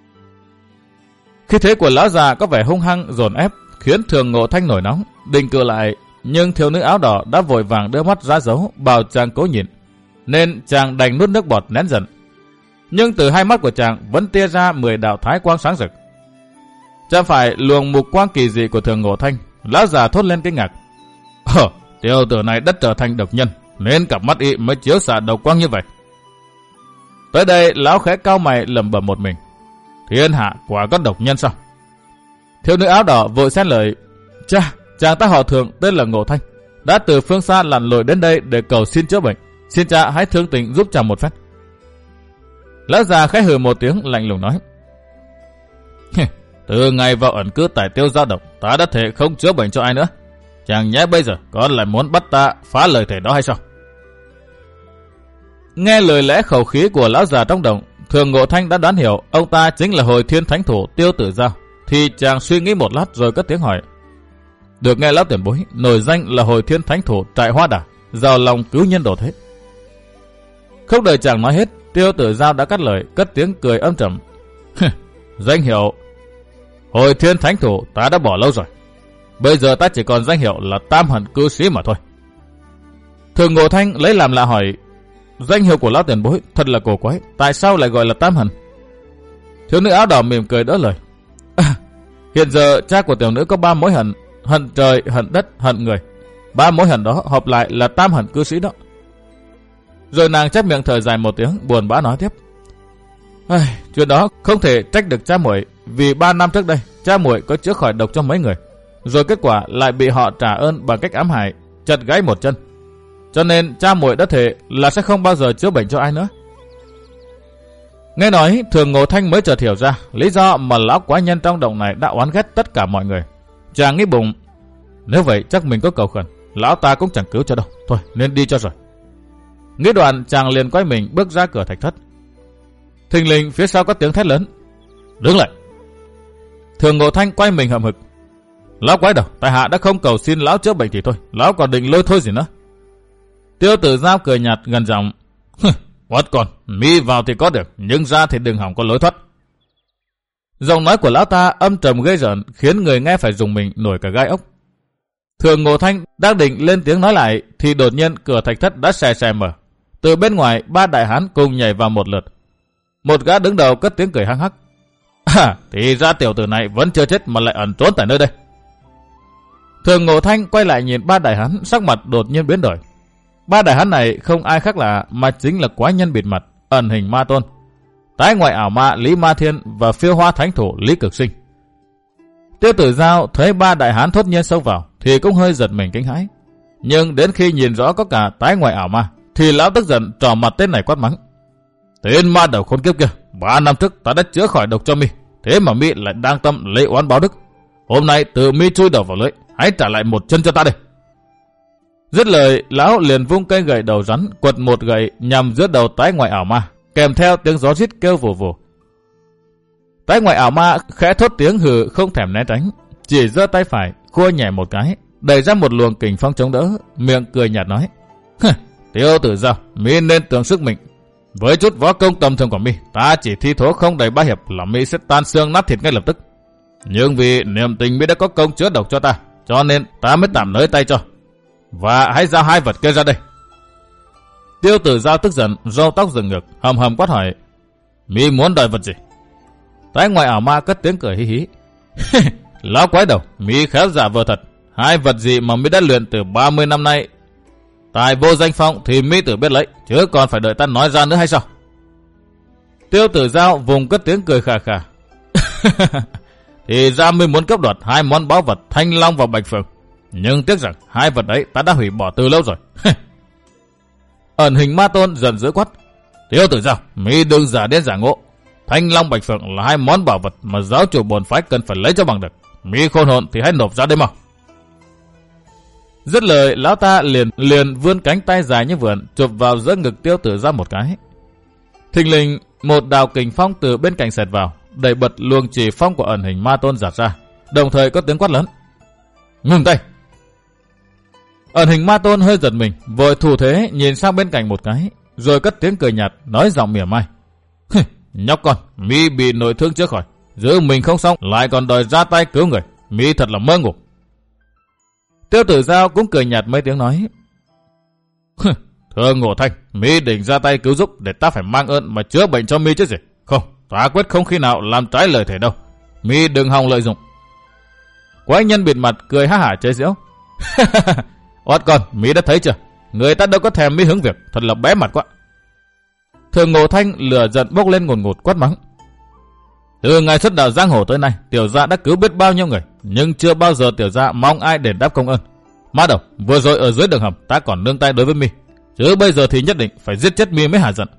Khí thế của lão già có vẻ hung hăng dồn ép, khiến Thường Ngộ Thanh nổi nóng, định cự lại, nhưng thiếu nữ áo đỏ đã vội vàng đưa mắt ra dấu bảo chàng cố nhịn, nên chàng đành nuốt nước bọt nén giận. Nhưng từ hai mắt của chàng vẫn tia ra 10 đạo thái quang sáng rực. Chẳng phải luồng mục quang kỳ dị của Thường Ngộ Thanh, lão già thốt lên kinh ngạc: Tiểu tử này đã trở thành độc nhân, nên cặp mắt y mới chiếu xạ độc quang như vậy. Tới đây lão khẽ cau mày lẩm bẩm một mình: Thiên hạ quả có độc nhân sao? Thiếu nữ áo đỏ vội xen lời: Cha, chàng ta họ Thường tên là Ngộ Thanh, đã từ phương xa lặn lội đến đây để cầu xin chữa bệnh, xin cha hãy thương tình giúp chàng một phép. Lão già khẽ hừ một tiếng lạnh lùng nói: Từ ngày vào ẩn cư tại Tiêu Giao Động, ta đã thể không chữa bệnh cho ai nữa. Chẳng nhẽ bây giờ con lại muốn bắt ta phá lời thề đó hay sao? Nghe lời lẽ khẩu khí của lão già trong động, Thường Ngộ Thanh đã đoán hiểu ông ta chính là Hồi Thiên Thánh Thủ Tiêu Tử Giao, thì chàng suy nghĩ một lát rồi cất tiếng hỏi: Được nghe lão tiền bối nổi danh là Hồi Thiên Thánh Thủ Trại Hoa Đà, giàu lòng cứu nhân độ thế. Không đợi chàng nói hết, Tiêu Tử Giao đã cắt lời, cất tiếng cười âm trầm: Danh hiệu Hồi Thiên Thánh Thủ ta đã bỏ lâu rồi. Bây giờ ta chỉ còn danh hiệu là Tam Hận Cư Sĩ mà thôi. Thường Ngộ Thanh lấy làm lạ hỏi: Danh hiệu của lão tiền bối thật là cổ quái, tại sao lại gọi là Tam Hận? Thiếu nữ áo đỏ mỉm cười đỡ lời: Hiện giờ cha của tiểu nữ có 3 mối hận: hận trời, hận đất, hận người. 3 mối hận đó hợp lại là Tam Hận Cư Sĩ đó. Rồi nàng chép miệng thở dài một tiếng, buồn bã nói tiếp: Chuyện đó không thể trách được cha muội, vì 3 năm trước đây cha muội có chữa khỏi độc cho mấy người, rồi kết quả lại bị họ trả ơn bằng cách ám hại, chặt gãy một chân. Cho nên cha muội đã thề là sẽ không bao giờ chữa bệnh cho ai nữa. Nghe nói, Thường Ngộ Thanh mới chợt hiểu ra lý do mà lão quái nhân trong động này đã oán ghét tất cả mọi người. Chàng nghĩ bụng: Nếu vậy chắc mình có cầu khẩn, lão ta cũng chẳng cứu cho đâu, thôi nên đi cho rồi. Nghĩ đoạn chàng liền quay mình bước ra cửa thạch thất. Thình lình phía sau có tiếng thét lớn: Đứng lại! Thường Ngộ Thanh quay mình hậm hực: Lão quái đầu, tại hạ đã không cầu xin lão chữa bệnh thì thôi, lão còn định lôi thôi gì nữa. Tiêu Tử Giao cười nhạt gần giọng: Oát con, mi vào thì có được, nhưng ra thì đừng hỏng có lối thoát. Giọng nói của lão ta âm trầm gây rợn, khiến người nghe phải dùng mình nổi cả gai ốc. Thường Ngộ Thanh đang định lên tiếng nói lại thì đột nhiên cửa thạch thất đã xè xè mở. Từ bên ngoài 3 đại hán cùng nhảy vào một lượt. Một gã đứng đầu cất tiếng cười hăng hắc: Thì ra tiểu tử này vẫn chưa chết mà lại ẩn trốn tại nơi đây. Thường Ngộ Thanh quay lại nhìn 3 đại hán, sắc mặt đột nhiên biến đổi. 3 đại hán này không ai khác lạ mà chính là quái nhân bịt mặt, ẩn hình ma tôn, tái ngoại ảo ma Lý Ma Thiên và phiêu hoa thánh thủ Lý Cực Sinh. Tiêu Tử Giao thấy 3 đại hán thốt nhiên xông vào thì cũng hơi giật mình kinh hãi, nhưng đến khi nhìn rõ có cả tái ngoại ảo ma thì lão tức giận trỏ mặt tên này quát mắng: Tên ma đầu khốn kiếp kia, 3 năm trước ta đã chữa khỏi độc cho mi, thế mà mi lại đang tâm lấy oán báo đức. Hôm nay tự mi chui đầu vào lưới, hãy trả lại một chân cho ta đây. Dứt lời, lão liền vung cây gậy đầu rắn quật một gậy nhằm giữa đầu tái ngoại ảo ma, kèm theo tiếng gió rít kêu vù vù. Tái ngoại ảo ma khẽ thốt tiếng hừ không thèm né tránh, chỉ giơ tay phải khua nhẹ một cái, đẩy ra một luồng kình phong chống đỡ, miệng cười nhạt nói: Tiêu Tử Giao, mi nên tưởng sức mình. Với chút võ công tầm thường của mi, ta chỉ thi thố không đầy 3 hiệp là mi sẽ tan xương nát thịt ngay lập tức. Nhưng vì niềm tình mi đã có công chữa độc cho ta, cho nên ta mới tạm nới tay cho. Và hãy giao 2 vật kia ra đây. Tiêu Tử Giao tức giận, râu tóc dựng ngược, hầm hầm quát hỏi: Mi muốn đòi vật gì? Tái ngoại ảo ma cất tiếng cười hí hí: Lão quái đầu, mi khéo giả vờ thật. 2 vật gì mà mi đã luyện từ 30 năm nay, tài vô danh phong thì mi tự biết lấy, chứ còn phải đợi ta nói ra nữa hay sao? Tiêu Tử Giao vùng cất tiếng cười khà khà: Thì ra mi muốn cướp đoạt 2 món báu vật Thanh Long và Bạch Phượng, nhưng tiếc rằng 2 vật ấy ta đã hủy bỏ từ lâu rồi. Ẩn Hình Ma Tôn giận dữ quát: Tiêu Tử Giao, mi đừng giả điên giả ngộ. Thanh Long Bạch Phượng là 2 món bảo vật mà giáo chủ bổn phái cần phải lấy cho bằng được. Mi khôn hồn thì hãy nộp ra đây mau. Dứt lời, lão ta liền vươn cánh tay dài như vượn chụp vào giữa ngực Tiêu Tử Giao một cái. Thình lình, một đạo kình phong từ bên cạnh xẹt vào, đẩy bật luồng chỉ phong của Ẩn Hình Ma Tôn giạt ra, đồng thời có tiếng quát lớn: Ngừng tay! Ẩn Hình Ma Tôn hơi giật mình, vội thủ thế nhìn sang bên cạnh một cái, rồi cất tiếng cười nhạt, nói giọng mỉa mai: Nhóc con, mi bị nội thương chưa khỏi, giữ mình không xong lại còn đòi ra tay cứu người, mi thật là mơ ngủ. Tiêu Tử Giao cũng cười nhạt mấy tiếng nói: Thưa Ngộ Thanh, mi định ra tay cứu giúp để ta phải mang ơn mà chữa bệnh cho mi chứ gì? Không, ta quyết không khi nào làm trái lời thề đâu. Mi đừng hòng lợi dụng. Quái nhân bịt mặt cười há hả chế giễu: Oát con, mi đã thấy chưa? Người ta đâu có thèm mi hứng việc, thật là bé mặt quá. Thường Ngộ Thanh lửa giận bốc lên ngùn ngụt quát mắng: Từ ngày xuất đạo giang hồ tới nay, tiểu gia đã cứu biết bao nhiêu người, nhưng chưa bao giờ tiểu gia mong ai đền đáp công ơn. Má đầu, vừa rồi ở dưới đường hầm ta còn nương tay đối với mi, chứ bây giờ thì nhất định phải giết chết mi mới hả giận.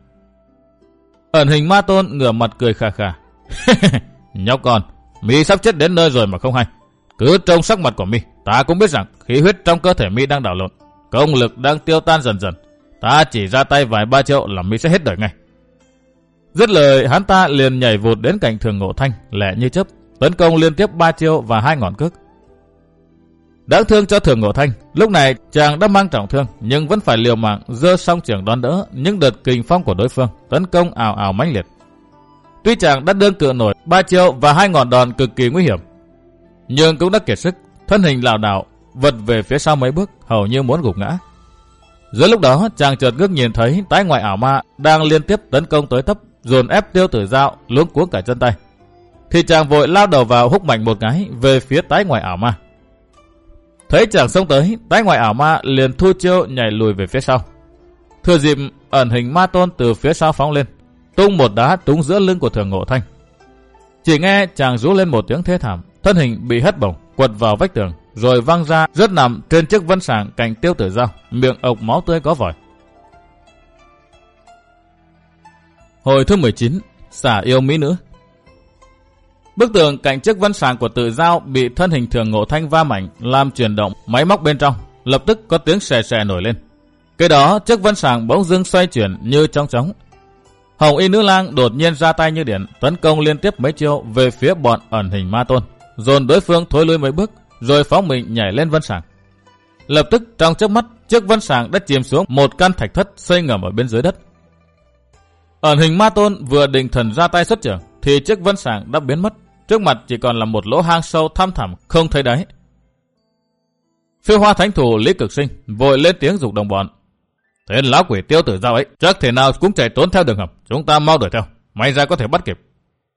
Ẩn Hình Ma Tôn ngửa mặt cười khà khà: Nhóc con, mi sắp chết đến nơi rồi mà không hay. Cứ trông sắc mặt của mi, ta cũng biết rằng khí huyết trong cơ thể mi đang đảo lộn, công lực đang tiêu tan dần dần. Ta chỉ ra tay vài 3 triệu là mi sẽ hết đời ngay. Dứt lời, hắn ta liền nhảy vụt đến cạnh Thường Ngộ Thanh, lẹ như chớp, tấn công liên tiếp 3 chiêu và 2 ngọn cước. Đáng thương cho Thường Ngộ Thanh, lúc này chàng đã mang trọng thương, nhưng vẫn phải liều mạng giơ song chưởng đón đỡ những đợt kình phong của đối phương tấn công ào ào mãnh liệt. Tuy chàng đã đương cự nổi 3 chiêu và 2 ngọn đòn cực kỳ nguy hiểm, nhưng cũng đã kiệt sức, thân hình lảo đảo vật về phía sau mấy bước, hầu như muốn gục ngã. Giữa lúc đó, chàng chợt ngước nhìn thấy tái ngoại ảo ma đang liên tiếp tấn công tới tấp, dồn ép Tiêu Tử Giao luống cuống cả chân tay. Thì chàng vội lao đầu vào húc mạnh một cái về phía tái ngoại ảo ma. Thấy chàng xông tới, tái ngoại ảo ma liền thu chiêu nhảy lùi về phía sau. Thừa dịp, Ẩn Hình Ma Tôn từ phía sau phóng lên, tung một đá trúng giữa lưng của Thường Ngộ Thanh. Chỉ nghe chàng rú lên một tiếng thê thảm, thân hình bị hất bổng quật vào vách tường, rồi văng ra rớt nằm trên chiếc vân sàng cạnh Tiêu Tử Giao, miệng ộc máu tươi có vòi. Hồi thứ 19, xả yêu mỹ nữ. Bức tường cạnh chiếc vân sàng của Tử Giao bị thân hình Thường Ngộ Thanh va mạnh, làm chuyển động máy móc bên trong, lập tức có tiếng xè xè nổi lên. Cái đó, chiếc vân sàng bỗng dưng xoay chuyển như trong chóng. Hồng Y Nữ Lang đột nhiên ra tay như điện, tấn công liên tiếp mấy chiêu về phía bọn Ẩn Hình Ma Tôn, dồn đối phương thối lui mấy bước, rồi phóng mình nhảy lên vân sàng. Lập tức trong chớp mắt, chiếc vân sàng đã chìm xuống một căn thạch thất xây ngầm ở bên dưới đất. Ẩn Hình Ma Tôn vừa định thần ra tay xuất chưởng, thì chiếc vân sàng đã biến mất, trước mặt chỉ còn là một lỗ hang sâu thăm thẳm không thấy đáy. Phiêu Hoa Thánh Thủ Lý Cực Sinh vội lên tiếng giục đồng bọn: Tên lão quỷ Tiêu Tử Giao ấy chắc thể nào cũng chạy trốn theo đường hầm, chúng ta mau đuổi theo, may ra có thể bắt kịp.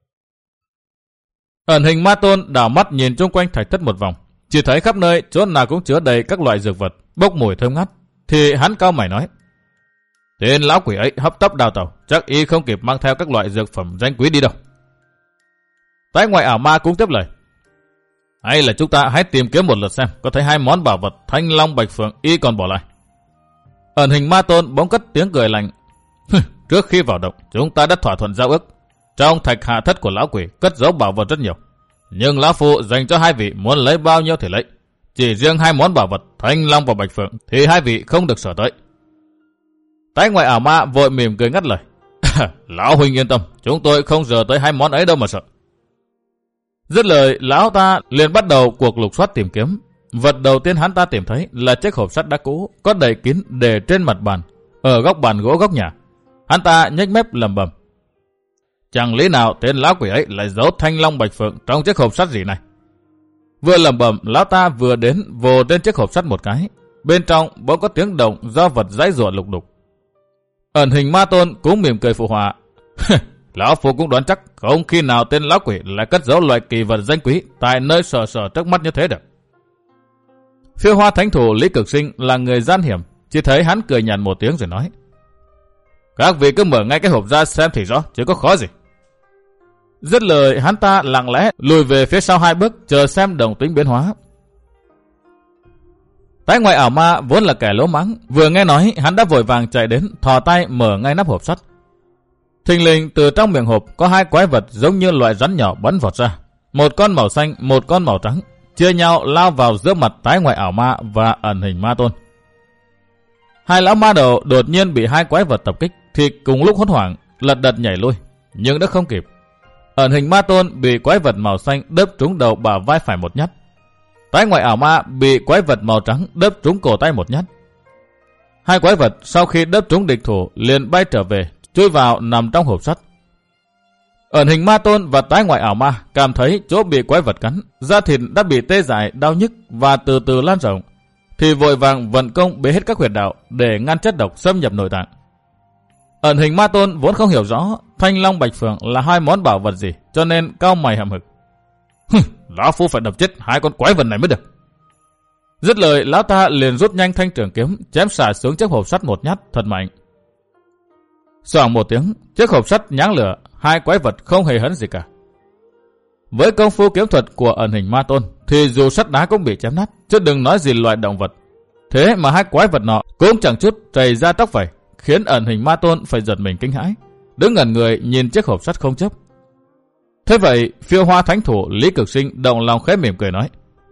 Ẩn Hình Ma Tôn đảo mắt nhìn chung quanh thạch thất một vòng, chỉ thấy khắp nơi chỗ nào cũng chứa đầy các loại dược vật bốc mùi thơm ngát, thì hắn cau mày nói: Tên lão quỷ ấy hấp tấp đào tẩu, chắc y không kịp mang theo các loại dược phẩm danh quý đi đâu. Tái ngoại ảo ma cũng tiếp lời: Hay là chúng ta hãy tìm kiếm một lượt xem có thấy 2 món bảo vật Thanh Long Bạch Phượng y còn bỏ lại. Ẩn Hình Ma Tôn bỗng cất tiếng cười lạnh: Trước khi vào động, chúng ta đã thỏa thuận giao ước. Trong thạch hạ thất của lão quỷ cất giấu bảo vật rất nhiều, nhưng lão phu dành cho 2 vị muốn lấy bao nhiêu thì lấy. Chỉ riêng 2 món bảo vật Thanh Long và Bạch Phượng thì 2 vị không được sở tới. Tái ngoại ảo ma vội mỉm cười ngắt lời: Lão huynh yên tâm, chúng tôi không giờ tới 2 món ấy đâu mà sợ. Dứt lời, lão ta liền bắt đầu cuộc lục soát tìm kiếm. vật đầu tiên hắn ta tìm thấy là chiếc hộp sắt đá cũ có đầy kín để trên mặt bàn, ở góc bàn gỗ góc nhà. Hắn ta nhếch mép lẩm bẩm: chẳng lý nào tên lão quỷ ấy lại giấu thanh long bạch phượng trong chiếc hộp sắt gì này. Vừa lẩm bẩm, lão ta vừa đến vồ trên chiếc hộp sắt một cái. Bên trong bỗng có tiếng động do vật giãy giụa lục đục. Ẩn hình ma tôn cũng mỉm cười phụ họa: lão phu cũng đoán chắc không khi nào tên lão quỷ lại cất giấu loại kỳ vật danh quý tại nơi sờ sờ trước mắt như thế được. Phiêu Hoa thánh thủ Lý Cực Sinh là người gian hiểm, chỉ thấy hắn cười nhạt một tiếng rồi nói: các vị cứ mở ngay cái hộp ra xem thì rõ, chứ có khó gì. Dứt lời, hắn ta lặng lẽ lùi về phía sau 2 bước, chờ xem động tĩnh biến hóa. Tái ngoại ảo ma vốn là kẻ lỗ mãng, vừa nghe nói hắn đã vội vàng chạy đến, thò tay mở ngay nắp hộp sắt. Thình lình từ trong miệng hộp có 2 quái vật giống như loại rắn nhỏ bắn vọt ra, một con màu xanh, một con màu trắng, chia nhau lao vào giữa mặt tái ngoại ảo ma và ẩn hình ma tôn. 2 lão ma đầu đột nhiên bị 2 quái vật tập kích, thì cùng lúc hốt hoảng lật đật nhảy lui, nhưng đã không kịp. Ẩn hình ma tôn bị quái vật màu xanh đớp trúng đầu bả vai phải một nhát. Tái ngoại ảo ma bị quái vật màu trắng đớp trúng cổ tay một nhát. 2 quái vật sau khi đớp trúng địch thủ liền bay trở về, chui vào nằm trong hộp sắt. Ẩn hình ma tôn và tái ngoại ảo ma cảm thấy chỗ bị quái vật cắn, da thịt đã bị tê dại, đau nhức và từ từ lan rộng, thì vội vàng vận công bế hết các huyệt đạo để ngăn chất độc xâm nhập nội tạng. Ẩn hình ma tôn vốn không hiểu rõ thanh long bạch phượng là 2 món bảo vật gì, cho nên cau mày hậm hực: lão phu phải đập chết 2 con quái vật này mới được. Dứt lời, lão ta liền rút nhanh thanh trường kiếm chém xả xuống chiếc hộp sắt một nhát thật mạnh. Xoảng một tiếng, chiếc hộp sắt nháng lửa, 2 quái vật không hề hấn gì cả. Với công phu kiếm thuật của ẩn hình ma tôn thì dù sắt đá cũng bị chém nát, chứ đừng nói gì loại động vật. Thế mà 2 quái vật nọ cũng chẳng chút trầy ra tóc vảy, khiến ẩn hình ma tôn phải giật mình kinh hãi, đứng ngẩn người nhìn chiếc hộp sắt không chớp. Thế vậy, Phiêu Hoa thánh thủ Lý Cực Sinh động lòng khẽ mỉm cười nói: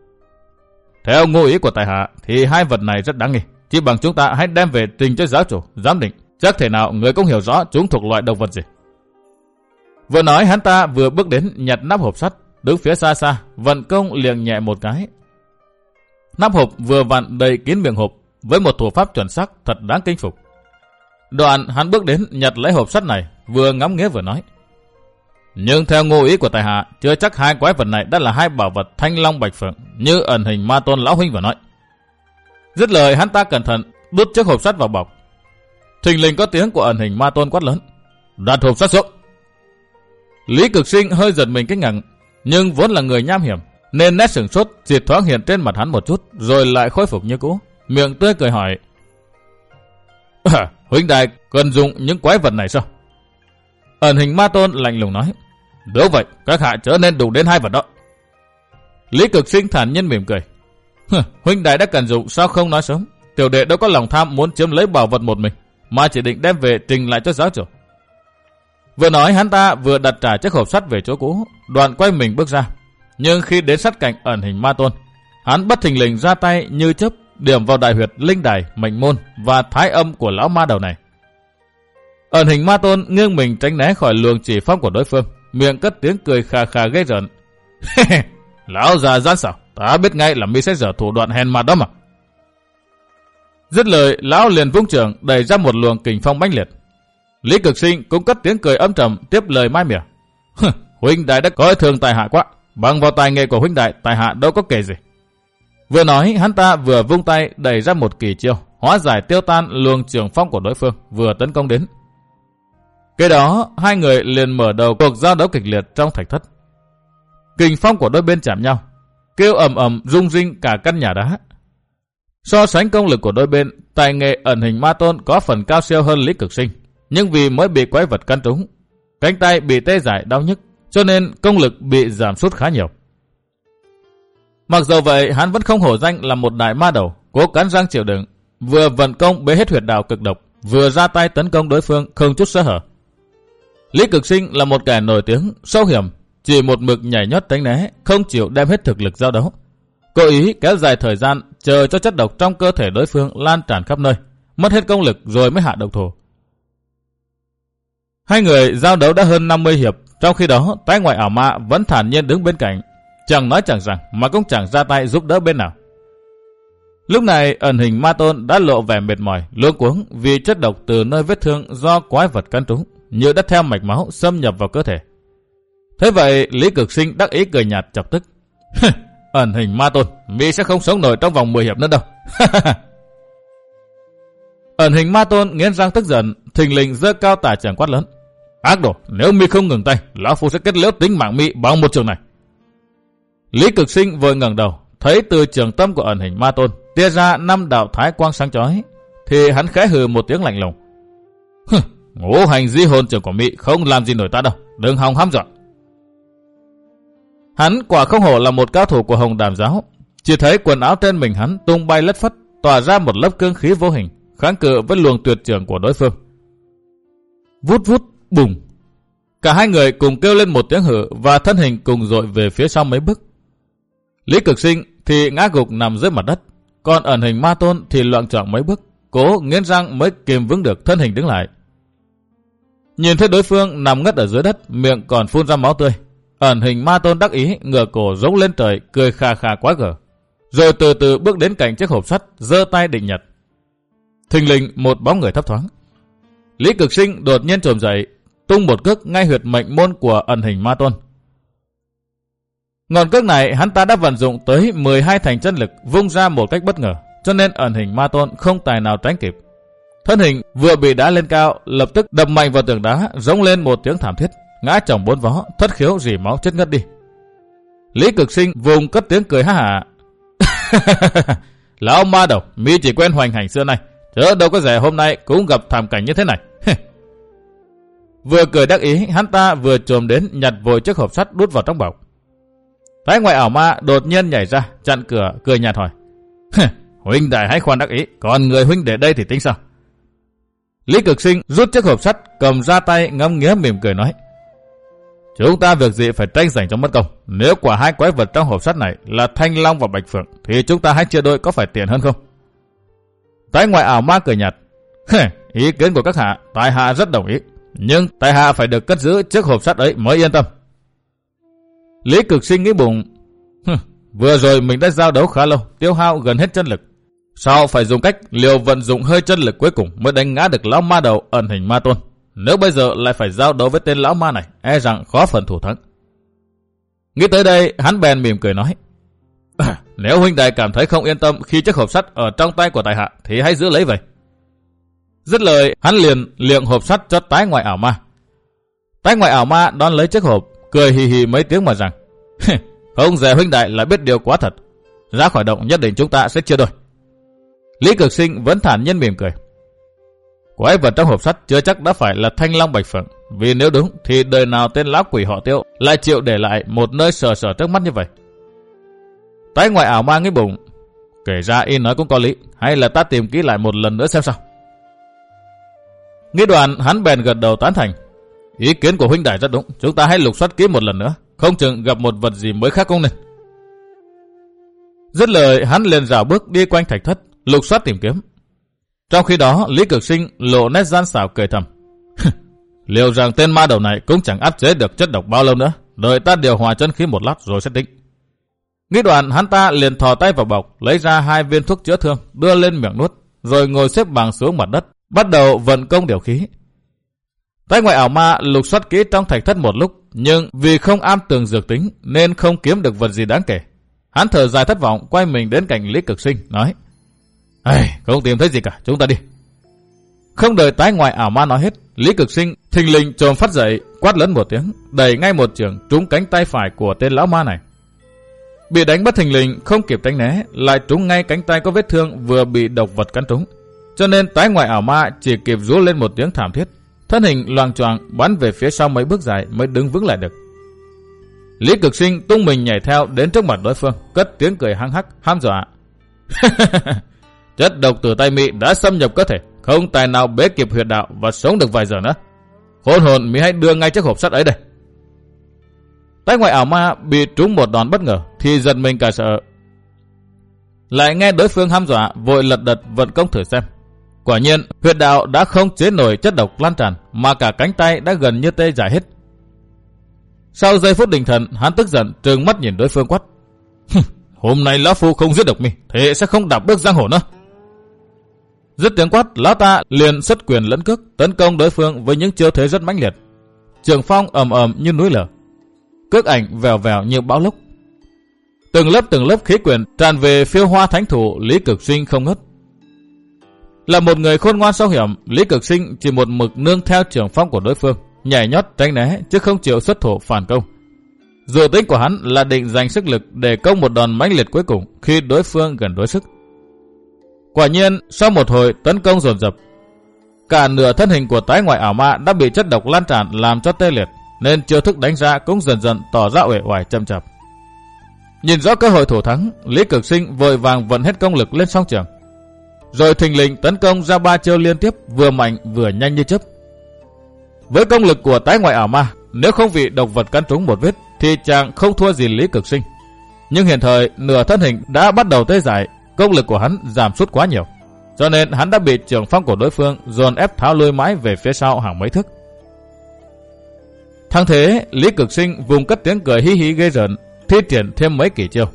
theo ngụ ý của tại hạ thì 2 vật này rất đáng nghi, chỉ bằng chúng ta hãy đem về trình cho giáo chủ giám định, chắc thể nào người cũng hiểu rõ chúng thuộc loại động vật gì. Vừa nói, hắn ta vừa bước đến nhặt nắp hộp sắt, đứng phía xa xa vận công liệng nhẹ một cái. Nắp hộp vừa vặn đầy kín miệng hộp với một thủ pháp chuẩn xác thật đáng kinh phục. Đoạn hắn bước đến nhặt lấy hộp sắt này, vừa ngắm nghía vừa nói: nhưng theo ngụ ý của tài hạ, chưa chắc 2 quái vật này đã là 2 bảo vật thanh long bạch phượng như ẩn hình ma tôn lão huynh vừa nói. Dứt lời, hắn ta cẩn thận đút chiếc hộp sắt vào bọc. Thình lình có tiếng của ẩn hình ma tôn quát lớn: đặt hộp sắt xuống. Lý Cực Sinh hơi giật mình kinh ngạc, nhưng vốn là người nham hiểm nên nét sửng sốt chỉ thoáng hiện trên mặt hắn một chút, rồi lại khôi phục như cũ, miệng tươi cười hỏi: huynh đài cần dùng những quái vật này sao? Ẩn hình ma tôn lạnh lùng nói: nếu vậy các hạ trở nên đủ đến 2 vật đó. Lý Cực Sinh thản nhiên mỉm cười: huynh đài đã cần dùng sao không nói sớm, tiểu đệ đâu có lòng tham muốn chiếm lấy bảo vật một mình, mà chỉ định đem về trình lại cho giáo chủ. Vừa nói, hắn ta vừa đặt trả chiếc hộp sắt về chỗ cũ, đoạn quay mình bước ra. Nhưng khi đến sát cạnh ẩn hình ma tôn, hắn bất thình lình ra tay như chớp điểm vào đại huyệt linh đài, mệnh môn và thái âm của lão ma đầu này. Ẩn hình ma tôn nghiêng mình tránh né khỏi luồng chỉ phong của đối phương, miệng cất tiếng cười khà khà ghê rợn: lão già gian xảo, ta biết ngay là mi sẽ dở thủ đoạn hèn mặt đó mà. Dứt lời, lão liền vung chưởng đẩy ra một luồng kình phong mãnh liệt. Lý Cực Sinh cũng cất tiếng cười âm trầm tiếp lời mai mỉa: huynh đại đã coi thường tài hạ quá, bằng vào tài nghệ của huynh đại, tài hạ đâu có kể gì. Vừa nói, hắn ta vừa vung tay đẩy ra một kỳ chiêu, hóa giải tiêu tan luồng trường phong của đối phương vừa tấn công đến. Kế đó, 2 người liền mở đầu cuộc giao đấu kịch liệt trong thạch thất. Kình phong của đôi bên chạm nhau, kêu ầm ầm rung rinh cả căn nhà đá. So sánh công lực của đôi bên, tài nghệ ẩn hình ma tôn có phần cao siêu hơn Lý Cực Sinh, nhưng vì mới bị quái vật căn trúng, cánh tay bị tê dại đau nhức, cho nên công lực bị giảm sút khá nhiều. Mặc dù vậy, hắn vẫn không hổ danh là một đại ma đầu, cố cắn răng chịu đựng, vừa vận công bế hết huyệt đạo cực độc, vừa ra tay tấn công đối phương không chút sơ hở. Lý Cực Sinh là một kẻ nổi tiếng sâu hiểm, chỉ một mực nhảy nhót tránh né, không chịu đem hết thực lực giao đấu, cố ý kéo dài thời gian chờ cho chất độc trong cơ thể đối phương lan tràn khắp nơi, mất hết công lực rồi mới hạ độc thủ. 2 người giao đấu đã hơn 50 hiệp, trong khi đó tái ngoại ảo ma vẫn thản nhiên đứng bên cạnh, chẳng nói chẳng rằng mà cũng chẳng ra tay giúp đỡ bên nào. Lúc này ẩn hình ma tôn đã lộ vẻ mệt mỏi, luống cuống vì chất độc từ nơi vết thương do quái vật cắn trúng, như đã theo mạch máu xâm nhập vào cơ thể. Thế vậy Lý Cực Sinh đắc ý cười nhạt chọc tức. Ẩn hình ma tôn, mi sẽ không sống nổi trong vòng 10 hiệp nữa đâu. Ẩn hình ma tôn nghiến răng tức giận, thình lình giơ cao tả chưởng quát lớn. Ác đồ, nếu mi không ngừng tay, lão phu sẽ kết liễu tính mạng mi bằng một trường này. Lý Cực Sinh vội ngẩng đầu, thấy từ trường tâm của ẩn hình ma tôn tia ra 5 đạo thái quang sáng chói, thì hắn khẽ hừ một tiếng lạnh lùng. Ngũ hành di hồn trưởng của mi không làm gì nổi ta đâu, đừng hòng hăm dọa. Hắn quả không hổ là một cao thủ của Hồng Đàm giáo, chỉ thấy quần áo trên mình hắn tung bay lất phất, tỏa ra một lớp cương khí vô hình, kháng cự với luồng tuyệt trưởng của đối phương. Vút vút, bùng. Cả hai người cùng kêu lên một tiếng hự và thân hình cùng dội về phía sau mấy bước. Lý Cực Sinh thì ngã gục nằm dưới mặt đất, còn ẩn hình ma tôn thì loạng choạng mấy bước, cố nghiến răng mới kìm vững được thân hình đứng lại. Nhìn thấy đối phương nằm ngất ở dưới đất, miệng còn phun ra máu tươi, ẩn hình ma tôn đắc ý ngửa cổ rống lên trời, cười khà khà quá gở, rồi từ từ bước đến cạnh chiếc hộp sắt, giơ tay định nhặt. Thình lình một bóng người thấp thoáng. Lý Cực Sinh đột nhiên trồm dậy, tung một cước ngay huyệt mệnh môn của ẩn hình ma tôn. Ngọn cước này hắn ta đã vận dụng tới 12 thành chân lực, vung ra một cách bất ngờ, cho nên ẩn hình ma tôn không tài nào tránh kịp. Thân hình vừa bị đá lên cao, lập tức đập mạnh vào tường đá, rống lên một tiếng thảm thiết, ngã chồng 4 vó, thất khiếu rỉ máu chết ngất đi. Lý Cực Sinh vùng cất tiếng cười ha hả. Lão ma đầu, mi chỉ quen hoành hành xưa nay, chớ đâu có rẻ hôm nay cũng gặp thảm cảnh như thế này. Vừa cười đắc ý, hắn ta vừa trồm đến nhặt vội chiếc hộp sắt đút vào trong bọc. Thái ngoại ảo ma đột nhiên nhảy ra, chặn cửa, cười nhạt hỏi. Huynh đại hãy khoan đắc ý, còn người huynh để đây thì tính sao? Lý Cực Sinh rút chiếc hộp sắt, cầm ra tay, ngâm nghía mỉm cười nói. Chúng ta việc gì phải tranh giành trong mất công. Nếu quả hai quái vật trong hộp sắt này là Thanh Long và Bạch Phượng, thì chúng ta hãy chia đôi, có phải tiện hơn không? Thái ngoại ảo ma cười nhạt. Ý kiến của các hạ, tại hạ rất đồng ý, nhưng tại hạ phải được cất giữ chiếc hộp sắt ấy mới yên tâm. Lý Cực Sinh nghĩ bụng. Vừa rồi mình đã giao đấu khá lâu, tiêu hao gần hết chân lực, sao phải dùng cách liều vận dụng hơi chân lực cuối cùng mới đánh ngã được lão ma đầu ẩn hình ma tôn. Nếu bây giờ lại phải giao đấu với tên lão ma này, e rằng khó phần thủ thắng. Nghĩ tới đây, hắn bèn mỉm cười nói. Nếu huynh đài cảm thấy không yên tâm khi chiếc hộp sắt ở trong tay của tại hạ, thì hãy giữ lấy vậy. Dứt lời, hắn liền liệng hộp sắt cho Tái ngoại ảo ma. Tái ngoại ảo ma đón lấy chiếc hộp, cười hì hì mấy tiếng mà rằng. Không dè huynh đại là biết điều quá thật. Ra khỏi động nhất định chúng ta sẽ chia đôi. Lý Cực Sinh vẫn thản nhiên mỉm cười. Quái vật trong hộp sắt chưa chắc đã phải là Thanh Long Bạch Phượng, vì nếu đúng thì đời nào tên lão quỷ họ Tiêu lại chịu để lại một nơi sờ sờ trước mắt như vậy. Tái ngoại ảo ma nghĩ bụng. Kể ra y nói cũng có lý, hay là ta tìm kỹ lại một lần nữa xem sao. Nghĩ đoạn hắn bèn gật đầu tán thành. Ý kiến của huynh đại rất đúng, chúng ta hãy lục soát kỹ một lần nữa, không chừng gặp một vật gì mới khác cũng nên. Dứt lời hắn liền rảo bước đi quanh thạch thất, lục soát tìm kiếm. Trong khi đó Lý Cực Sinh lộ nét gian xảo cười thầm. Liệu rằng tên ma đầu này cũng chẳng áp chế được chất độc bao lâu nữa, đợi ta điều hòa chân khí một lát rồi sẽ tính. Nghĩ đoạn hắn ta liền thò tay vào bọc, lấy ra 2 viên thuốc chữa thương, đưa lên miệng nuốt, rồi ngồi xếp bằng xuống mặt đất, bắt đầu vận công điều khí. Tái ngoại ảo ma lục soát kỹ trong thạch thất một lúc, nhưng vì không am tường dược tính nên không kiếm được vật gì đáng kể. Hắn thở dài thất vọng, quay mình đến cạnh Lý Cực Sinh, nói. Không tìm thấy gì cả, chúng ta đi. Không đợi tái ngoại ảo ma nói hết, Lý Cực Sinh thình lình chồm phát dậy, quát lớn một tiếng, đẩy ngay một chưởng trúng cánh tay phải của tên lão ma này. Bị đánh bất thình lình, không kịp tránh né, lại trúng ngay cánh tay có vết thương vừa bị độc vật cắn trúng, cho nên tái ngoại ảo ma chỉ kịp rú lên một tiếng thảm thiết, thân hình loạng choạng bắn về phía sau mấy bước dài mới đứng vững lại được. Lý Cực Sinh tung mình nhảy theo đến trước mặt đối phương, cất tiếng cười hăng hắc hăm dọa. Chất độc từ tay mi đã xâm nhập cơ thể, không tài nào bế kịp huyệt đạo và sống được vài giờ nữa. Khốn hồn, mi hãy đưa ngay chiếc hộp sắt ấy đây. Tái ngoại ảo ma bị trúng một đòn bất ngờ thì giật mình cả sợ. Lại nghe đối phương hăm dọa, vội lật đật vận công thử xem. Quả nhiên huyệt đạo đã không chế nổi chất độc lan tràn, mà cả cánh tay đã gần như tê dại hết. Sau giây phút định thần, hắn tức giận trừng mắt nhìn đối phương quát. hôm nay lão phu không giết được mi, thế sẽ không đạp bước giang hồ nữa. Dứt tiếng quát, lão ta liền xuất quyền lẫn cước tấn công đối phương với những chiêu thế rất mãnh liệt. Trường phong ầm ầm như núi lở, cước ảnh vèo vèo như bão lốc. Từng lớp khí quyền tràn về phiêu hoa thánh thủ Lý Cực Sinh không ngớt. Là một người khôn ngoan sâu hiểm, Lý Cực Sinh chỉ một mực nương theo trường phong của đối phương, nhảy nhót tránh né chứ không chịu xuất thủ phản công. Dự tính của hắn là định dành sức lực để công một đòn mãnh liệt cuối cùng khi đối phương gần đối sức. Quả nhiên, sau một hồi tấn công dồn dập, cả nửa thân hình của tái ngoại ảo ma đã bị chất độc lan tràn làm cho tê liệt, nên chiêu thức đánh ra cũng dần dần tỏ ra uể oải chậm chạp. Nhìn rõ cơ hội thủ thắng, Lý Cực Sinh vội vàng vận hết công lực lên song trường, rồi thình lình tấn công ra 3 chiêu liên tiếp, vừa mạnh vừa nhanh như chớp. Với công lực của tái ngoại ảo ma, nếu không bị độc vật cắn trúng một vết thì chàng không thua gì Lý Cực Sinh. Nhưng hiện thời nửa thân hình đã bắt đầu tê dại, công lực của hắn giảm sút quá nhiều, cho nên hắn đã bị trường phong của đối phương dồn ép tháo lui mãi về phía sau hàng mấy thước. Thắng thế, Lý Cực Sinh vùng cất tiếng cười hí hí ghê rợn, thi triển thêm mấy kỳ chiêu.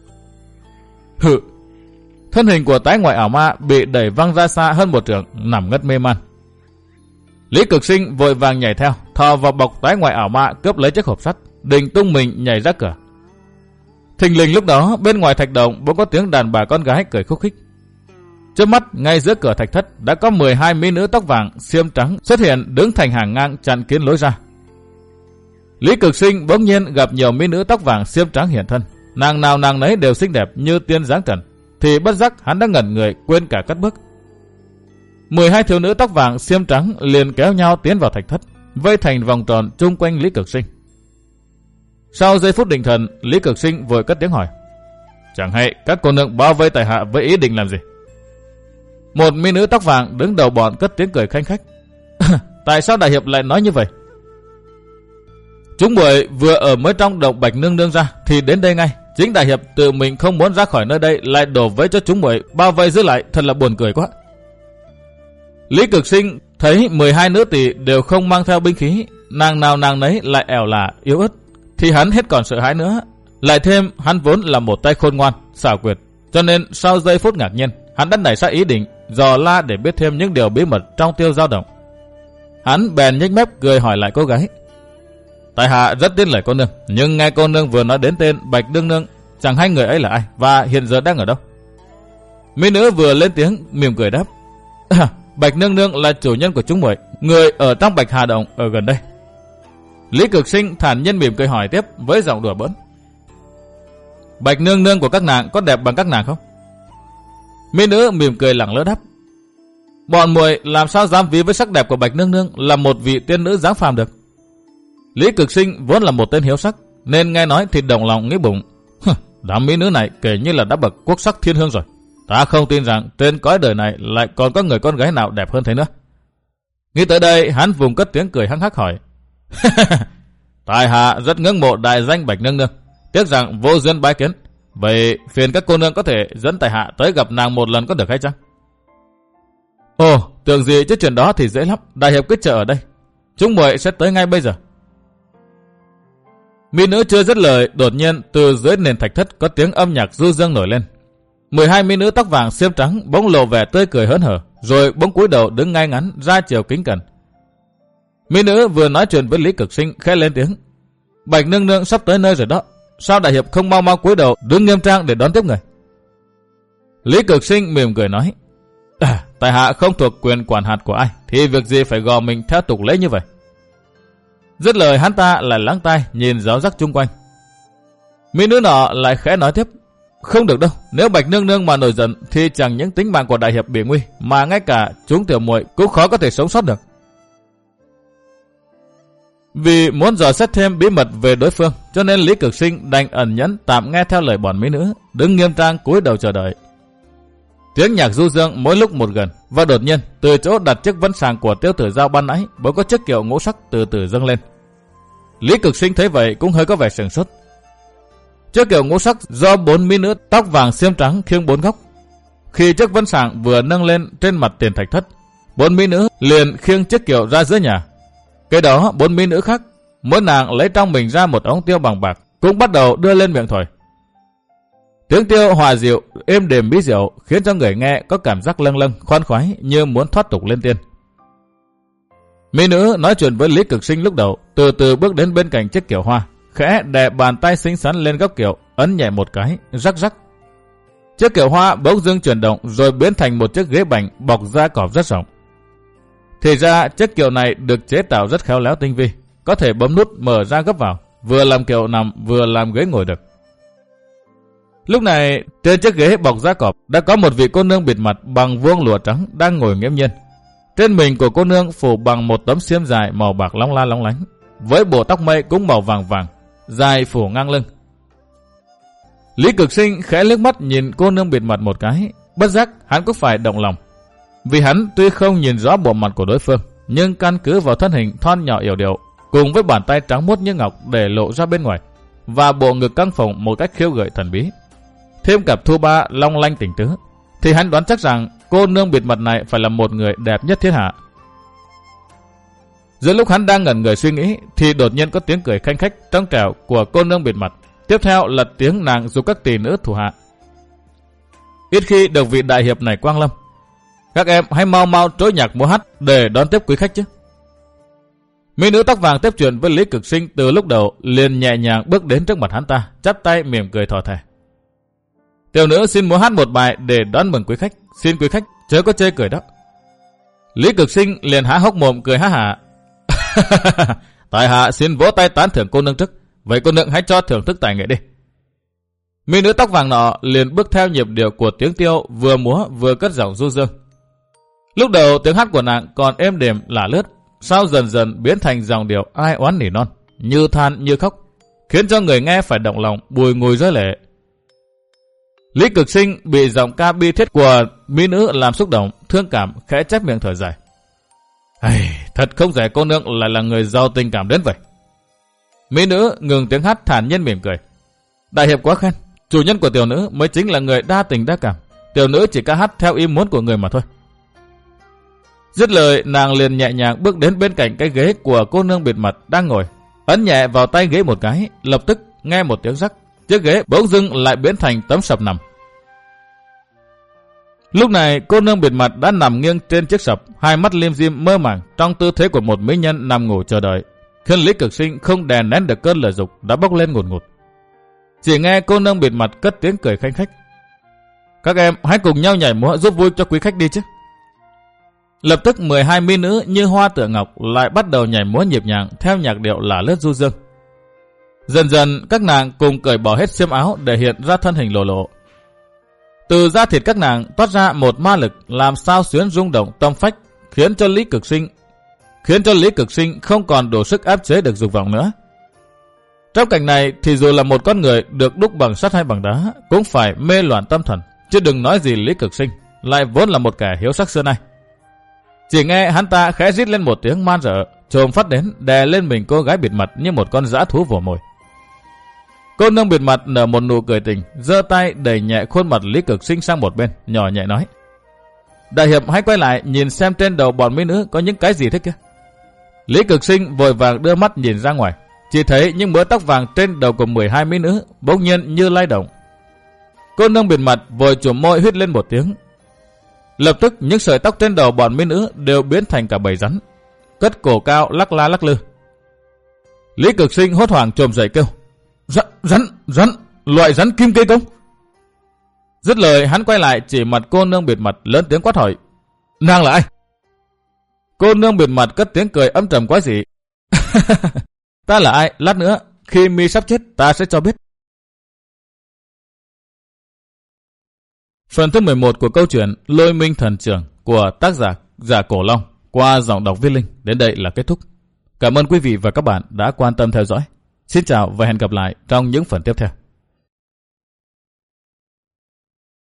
Hự! Thân hình của tái ngoại ảo ma bị đẩy văng ra xa hơn một trượng, nằm ngất mê man. Lý Cực Sinh vội vàng nhảy theo, thò vào bọc tái ngoại ảo ma cướp lấy chiếc hộp sắt, định tung mình nhảy ra cửa. Thình lình lúc đó bên ngoài thạch động bỗng có tiếng đàn bà con gái cười khúc khích. Trước mắt ngay giữa cửa thạch thất đã có 12 mỹ nữ tóc vàng xiêm trắng xuất hiện đứng thành hàng ngang chặn kín lối ra. Lý Cực Sinh bỗng nhiên gặp nhiều mỹ nữ tóc vàng xiêm trắng hiện thân, nàng nào nàng nấy đều xinh đẹp như tiên dáng trần, thì bất giác hắn đã ngẩn người quên cả cất bước. 12 thiếu nữ tóc vàng xiêm trắng liền kéo nhau tiến vào thạch thất, vây thành vòng tròn chung quanh Lý Cực Sinh. Sau giây phút định thần, Lý Cực Sinh vội cất tiếng hỏi: chẳng hay các cô nương bao vây tại hạ với ý định làm gì? Một mỹ nữ tóc vàng đứng đầu bọn cất tiếng cười khanh khách: tại sao đại hiệp lại nói như vậy? Chúng muội vừa ở mới trong động Bạch Nương Nương ra thì đến đây ngay. Chính đại hiệp tự mình không muốn ra khỏi nơi đây lại đổ vấy cho chúng muội bao vây giữ lại, thật là buồn cười quá. Lý Cực Sinh thấy 12 nữ tỳ đều không mang theo binh khí, nàng nào nàng nấy lại ẻo lả yếu ớt, thì hắn hết còn sợ hãi nữa. Lại thêm hắn vốn là một tay khôn ngoan, xảo quyệt, cho nên sau giây phút ngạc nhiên, hắn đã nảy ra ý định dò la để biết thêm những điều bí mật trong Tiêu Dao Động. Hắn bèn nhếch mép cười hỏi lại cô gái: tại hạ rất tin lời cô nương, nhưng nghe cô nương vừa nói đến tên Bạch Nương Nương, chẳng hay người ấy là ai và hiện giờ đang ở đâu? Mỹ nữ vừa lên tiếng mỉm cười đáp: Bạch Nương Nương là chủ nhân của chúng muội, người ở trong Bạch Hà Động ở gần đây. Lý Cực Sinh thản nhiên mỉm cười hỏi tiếp với giọng đùa bỡn: Bạch Nương Nương của các nàng có đẹp bằng các nàng không? Mỹ nữ mỉm cười lẳng lơ đáp: bọn muội làm sao dám ví với sắc đẹp của Bạch Nương Nương là một vị tiên nữ dáng phàm được. Lý Cực Sinh vốn là một tên hiếu sắc, nên nghe nói thì đồng lòng nghĩ bụng: đám mỹ nữ này kể như là đã bậc quốc sắc thiên hương rồi. Ta không tin rằng trên cõi đời này lại còn có người con gái nào đẹp hơn thế nữa. Nghĩ tới đây, hắn vùng cất tiếng cười hăng hắc hỏi: tại hạ rất ngưỡng mộ đại danh Bạch Nương Nương, tiếc rằng vô duyên bái kiến. Vậy phiền các cô nương có thể dẫn tại hạ tới gặp nàng một lần có được hay chăng? Ồ, tưởng gì chứ chuyện đó thì dễ lắm, đại hiệp cứ chờ ở đây, chúng muội sẽ tới ngay bây giờ. Mỹ nữ chưa dứt lời, đột nhiên từ dưới nền thạch thất có tiếng âm nhạc du dương nổi lên. 12 mỹ nữ tóc vàng xiêm trắng bỗng lộ vẻ tươi cười hớn hở, rồi bỗng cúi đầu đứng ngay ngắn ra chiều kính cẩn. Mỹ nữ vừa nói chuyện với Lý Cực Sinh khẽ lên tiếng: Bạch Nương Nương sắp tới nơi rồi đó, sao đại hiệp không mau mau cúi đầu đứng nghiêm trang để đón tiếp người? Lý Cực Sinh mỉm cười nói: tại hạ không thuộc quyền quản hạt của ai, thì việc gì phải gò mình theo tục lễ như vậy. Dứt lời hắn ta lại lắng tai nhìn giáo giác chung quanh. Mỹ nữ nọ lại khẽ nói tiếp: không được đâu, nếu Bạch Nương Nương mà nổi giận thì chẳng những tính mạng của đại hiệp bị nguy, mà ngay cả chúng tiểu muội cũng khó có thể sống sót được. Vì muốn dò xét thêm bí mật về đối phương, cho nên Lý Cực Sinh đành ẩn nhẫn tạm nghe theo lời bọn mỹ nữ, đứng nghiêm trang cúi đầu chờ đợi. Tiếng nhạc du dương mỗi lúc một gần, và đột nhiên từ chỗ đặt chiếc vân sàng của Tiêu Tử Giao ban nãy bỗng có chiếc kiệu ngũ sắc từ từ dâng lên. Lý Cực Sinh thấy vậy cũng hơi có vẻ sửng sốt. Chiếc kiệu ngũ sắc do 4 mỹ nữ tóc vàng xiêm trắng khiêng 4 góc. Khi chiếc vân sàng vừa nâng lên trên mặt tiền thạch thất, 4 mỹ nữ liền khiêng chiếc kiệu ra giữa nhà. Cái đó 4 mỹ nữ khác, mỗi nàng lấy trong mình ra một ống tiêu bằng bạc, cũng bắt đầu đưa lên miệng thổi. Tiếng tiêu hòa dịu, êm đềm bí diệu khiến cho người nghe có cảm giác lâng lâng, khoan khoái như muốn thoát tục lên tiên. Mỹ nữ nói chuyện với Lý Cực Sinh lúc đầu, từ từ bước đến bên cạnh chiếc kiệu hoa, khẽ đè bàn tay xinh xắn lên góc kiệu, ấn nhẹ một cái, rắc rắc. Chiếc kiệu hoa bỗng dưng chuyển động rồi biến thành một chiếc ghế bành bọc da cọp rất rộng. Thì ra chiếc kiệu này được chế tạo rất khéo léo tinh vi, có thể bấm nút mở ra gấp vào, vừa làm kiệu nằm vừa làm ghế ngồi được. Lúc này trên chiếc ghế bọc da cọp đã có một vị cô nương bịt mặt bằng vuông lụa trắng đang ngồi nghiễm nhiên. Trên mình của cô nương phủ bằng một tấm xiêm dài màu bạc long la long lánh, với bộ tóc mây cũng màu vàng vàng, dài phủ ngang lưng. Lý Cực Sinh khẽ liếc mắt nhìn cô nương bịt mặt một cái, bất giác hắn cũng phải động lòng. Vì hắn tuy không nhìn rõ bộ mặt của đối phương, nhưng căn cứ vào thân hình thon nhỏ yểu điệu, cùng với bàn tay trắng muốt như ngọc để lộ ra bên ngoài, và bộ ngực căng phồng một cách khiêu gợi thần bí, thêm cặp thu ba long lanh tỉnh tứ, thì hắn đoán chắc rằng cô nương bịt mặt này phải là một người đẹp nhất thiên hạ. Giữa lúc hắn đang ngẩn người suy nghĩ, thì đột nhiên có tiếng cười khanh khách trong trẻo của cô nương bịt mặt. Tiếp theo là tiếng nàng dục các tỷ nữ thủ hạ. Ít khi được vị đại hiệp này quang lâm. Các em hãy mau mau trối nhạc múa hát để đón tiếp quý khách chứ. Mỹ nữ tóc vàng tiếp chuyện với Lý Cực Sinh từ lúc đầu, liền nhẹ nhàng bước đến trước mặt hắn ta, chắp tay mỉm cười thỏ thẻ. Tiểu nữ xin múa hát một bài để đón mừng quý khách, xin quý khách chớ có chê cười đó. Lý Cực Sinh liền há hốc mồm cười há hả. Tại hạ xin vỗ tay tán thưởng cô nương trước, vậy cô nương hãy cho thưởng thức tài nghệ đi. Mỹ nữ tóc vàng nọ liền bước theo nhịp điệu của tiếng tiêu, vừa múa vừa cất giọng du dương. Lúc đầu tiếng hát của nàng còn êm đềm lả lướt, sau dần dần biến thành dòng điệu ai oán nỉ non, như than như khóc, khiến cho người nghe phải động lòng bùi ngùi rơi lệ. Lý Cực Sinh bị giọng ca bi thiết của mỹ nữ làm xúc động, thương cảm, khẽ chép miệng thở dài. Thật không dễ cô nương lại là người giàu tình cảm đến vậy. Mỹ nữ ngừng tiếng hát thản nhiên mỉm cười. Đại hiệp quá khen, chủ nhân của tiểu nữ mới chính là người đa tình đa cảm, tiểu nữ chỉ ca hát theo ý muốn của người mà thôi. Dứt lời, nàng liền nhẹ nhàng bước đến bên cạnh cái ghế của cô nương bịt mặt đang ngồi, ấn nhẹ vào tay ghế một cái, lập tức nghe một tiếng rắc, chiếc ghế bỗng dưng lại biến thành tấm sập nằm. Lúc này cô nương bịt mặt đã nằm nghiêng trên chiếc sập, hai mắt lim dim mơ màng trong tư thế của một mỹ nhân nằm ngủ chờ đợi, khiến Lý Cực Sinh không đè nén được cơn lửa dục đã bốc lên ngùn ngụt. Chỉ nghe cô nương bịt mặt cất tiếng cười khanh khách. Các em hãy cùng nhau nhảy múa giúp vui cho quý khách đi chứ. Lập tức 12 mỹ nữ như hoa tựa ngọc lại bắt đầu nhảy múa nhịp nhàng theo nhạc điệu lả lướt du dương. Dần dần các nàng cùng cởi bỏ hết xiêm áo để hiện ra thân hình lộ lộ. Từ da thịt các nàng toát ra một ma lực làm sao xuyến rung động tâm phách, khiến cho Lý Cực Sinh không còn đủ sức áp chế được dục vọng nữa. Trong cảnh này thì dù là một con người được đúc bằng sắt hay bằng đá cũng phải mê loạn tâm thần, chứ đừng nói gì Lý Cực Sinh lại vốn là một kẻ hiếu sắc xưa nay. Chỉ nghe hắn ta khẽ rít lên một tiếng man rợ, chồm phát đến đè lên mình cô gái bịt mặt như một con dã thú vồ mồi. Cô nương bịt mặt nở một nụ cười tình, giơ tay đẩy nhẹ khuôn mặt Lý Cực Sinh sang một bên, nhỏ nhẹ nói: Đại hiệp hãy quay lại nhìn xem trên đầu bọn mỹ nữ có những cái gì thế kia. Lý Cực Sinh vội vàng đưa mắt nhìn ra ngoài, chỉ thấy những mớ tóc vàng trên đầu của 12 mỹ nữ bỗng nhiên như lay động. Cô nương bịt mặt vội chùm môi huýt lên một tiếng. Lập tức những sợi tóc trên đầu bọn mỹ nữ đều biến thành cả bầy rắn, cất cổ cao lắc la lắc lư. Lý Cực Sinh hốt hoảng chồm dậy kêu: Rắn, loại rắn kim cây công. Dứt lời hắn quay lại chỉ mặt cô nương bịt mặt lớn tiếng quát hỏi: Nàng là ai? Cô nương bịt mặt cất tiếng cười âm trầm quái dị: Ta là ai? Lát nữa khi mi sắp chết ta sẽ cho biết. Phần thứ 11 của câu chuyện Lôi Minh Thần Trưởng của tác giả Giả Cổ Long qua giọng đọc Viết Linh đến đây là kết thúc. Cảm ơn quý vị và các bạn đã quan tâm theo dõi. Xin chào và hẹn gặp lại trong những phần tiếp theo.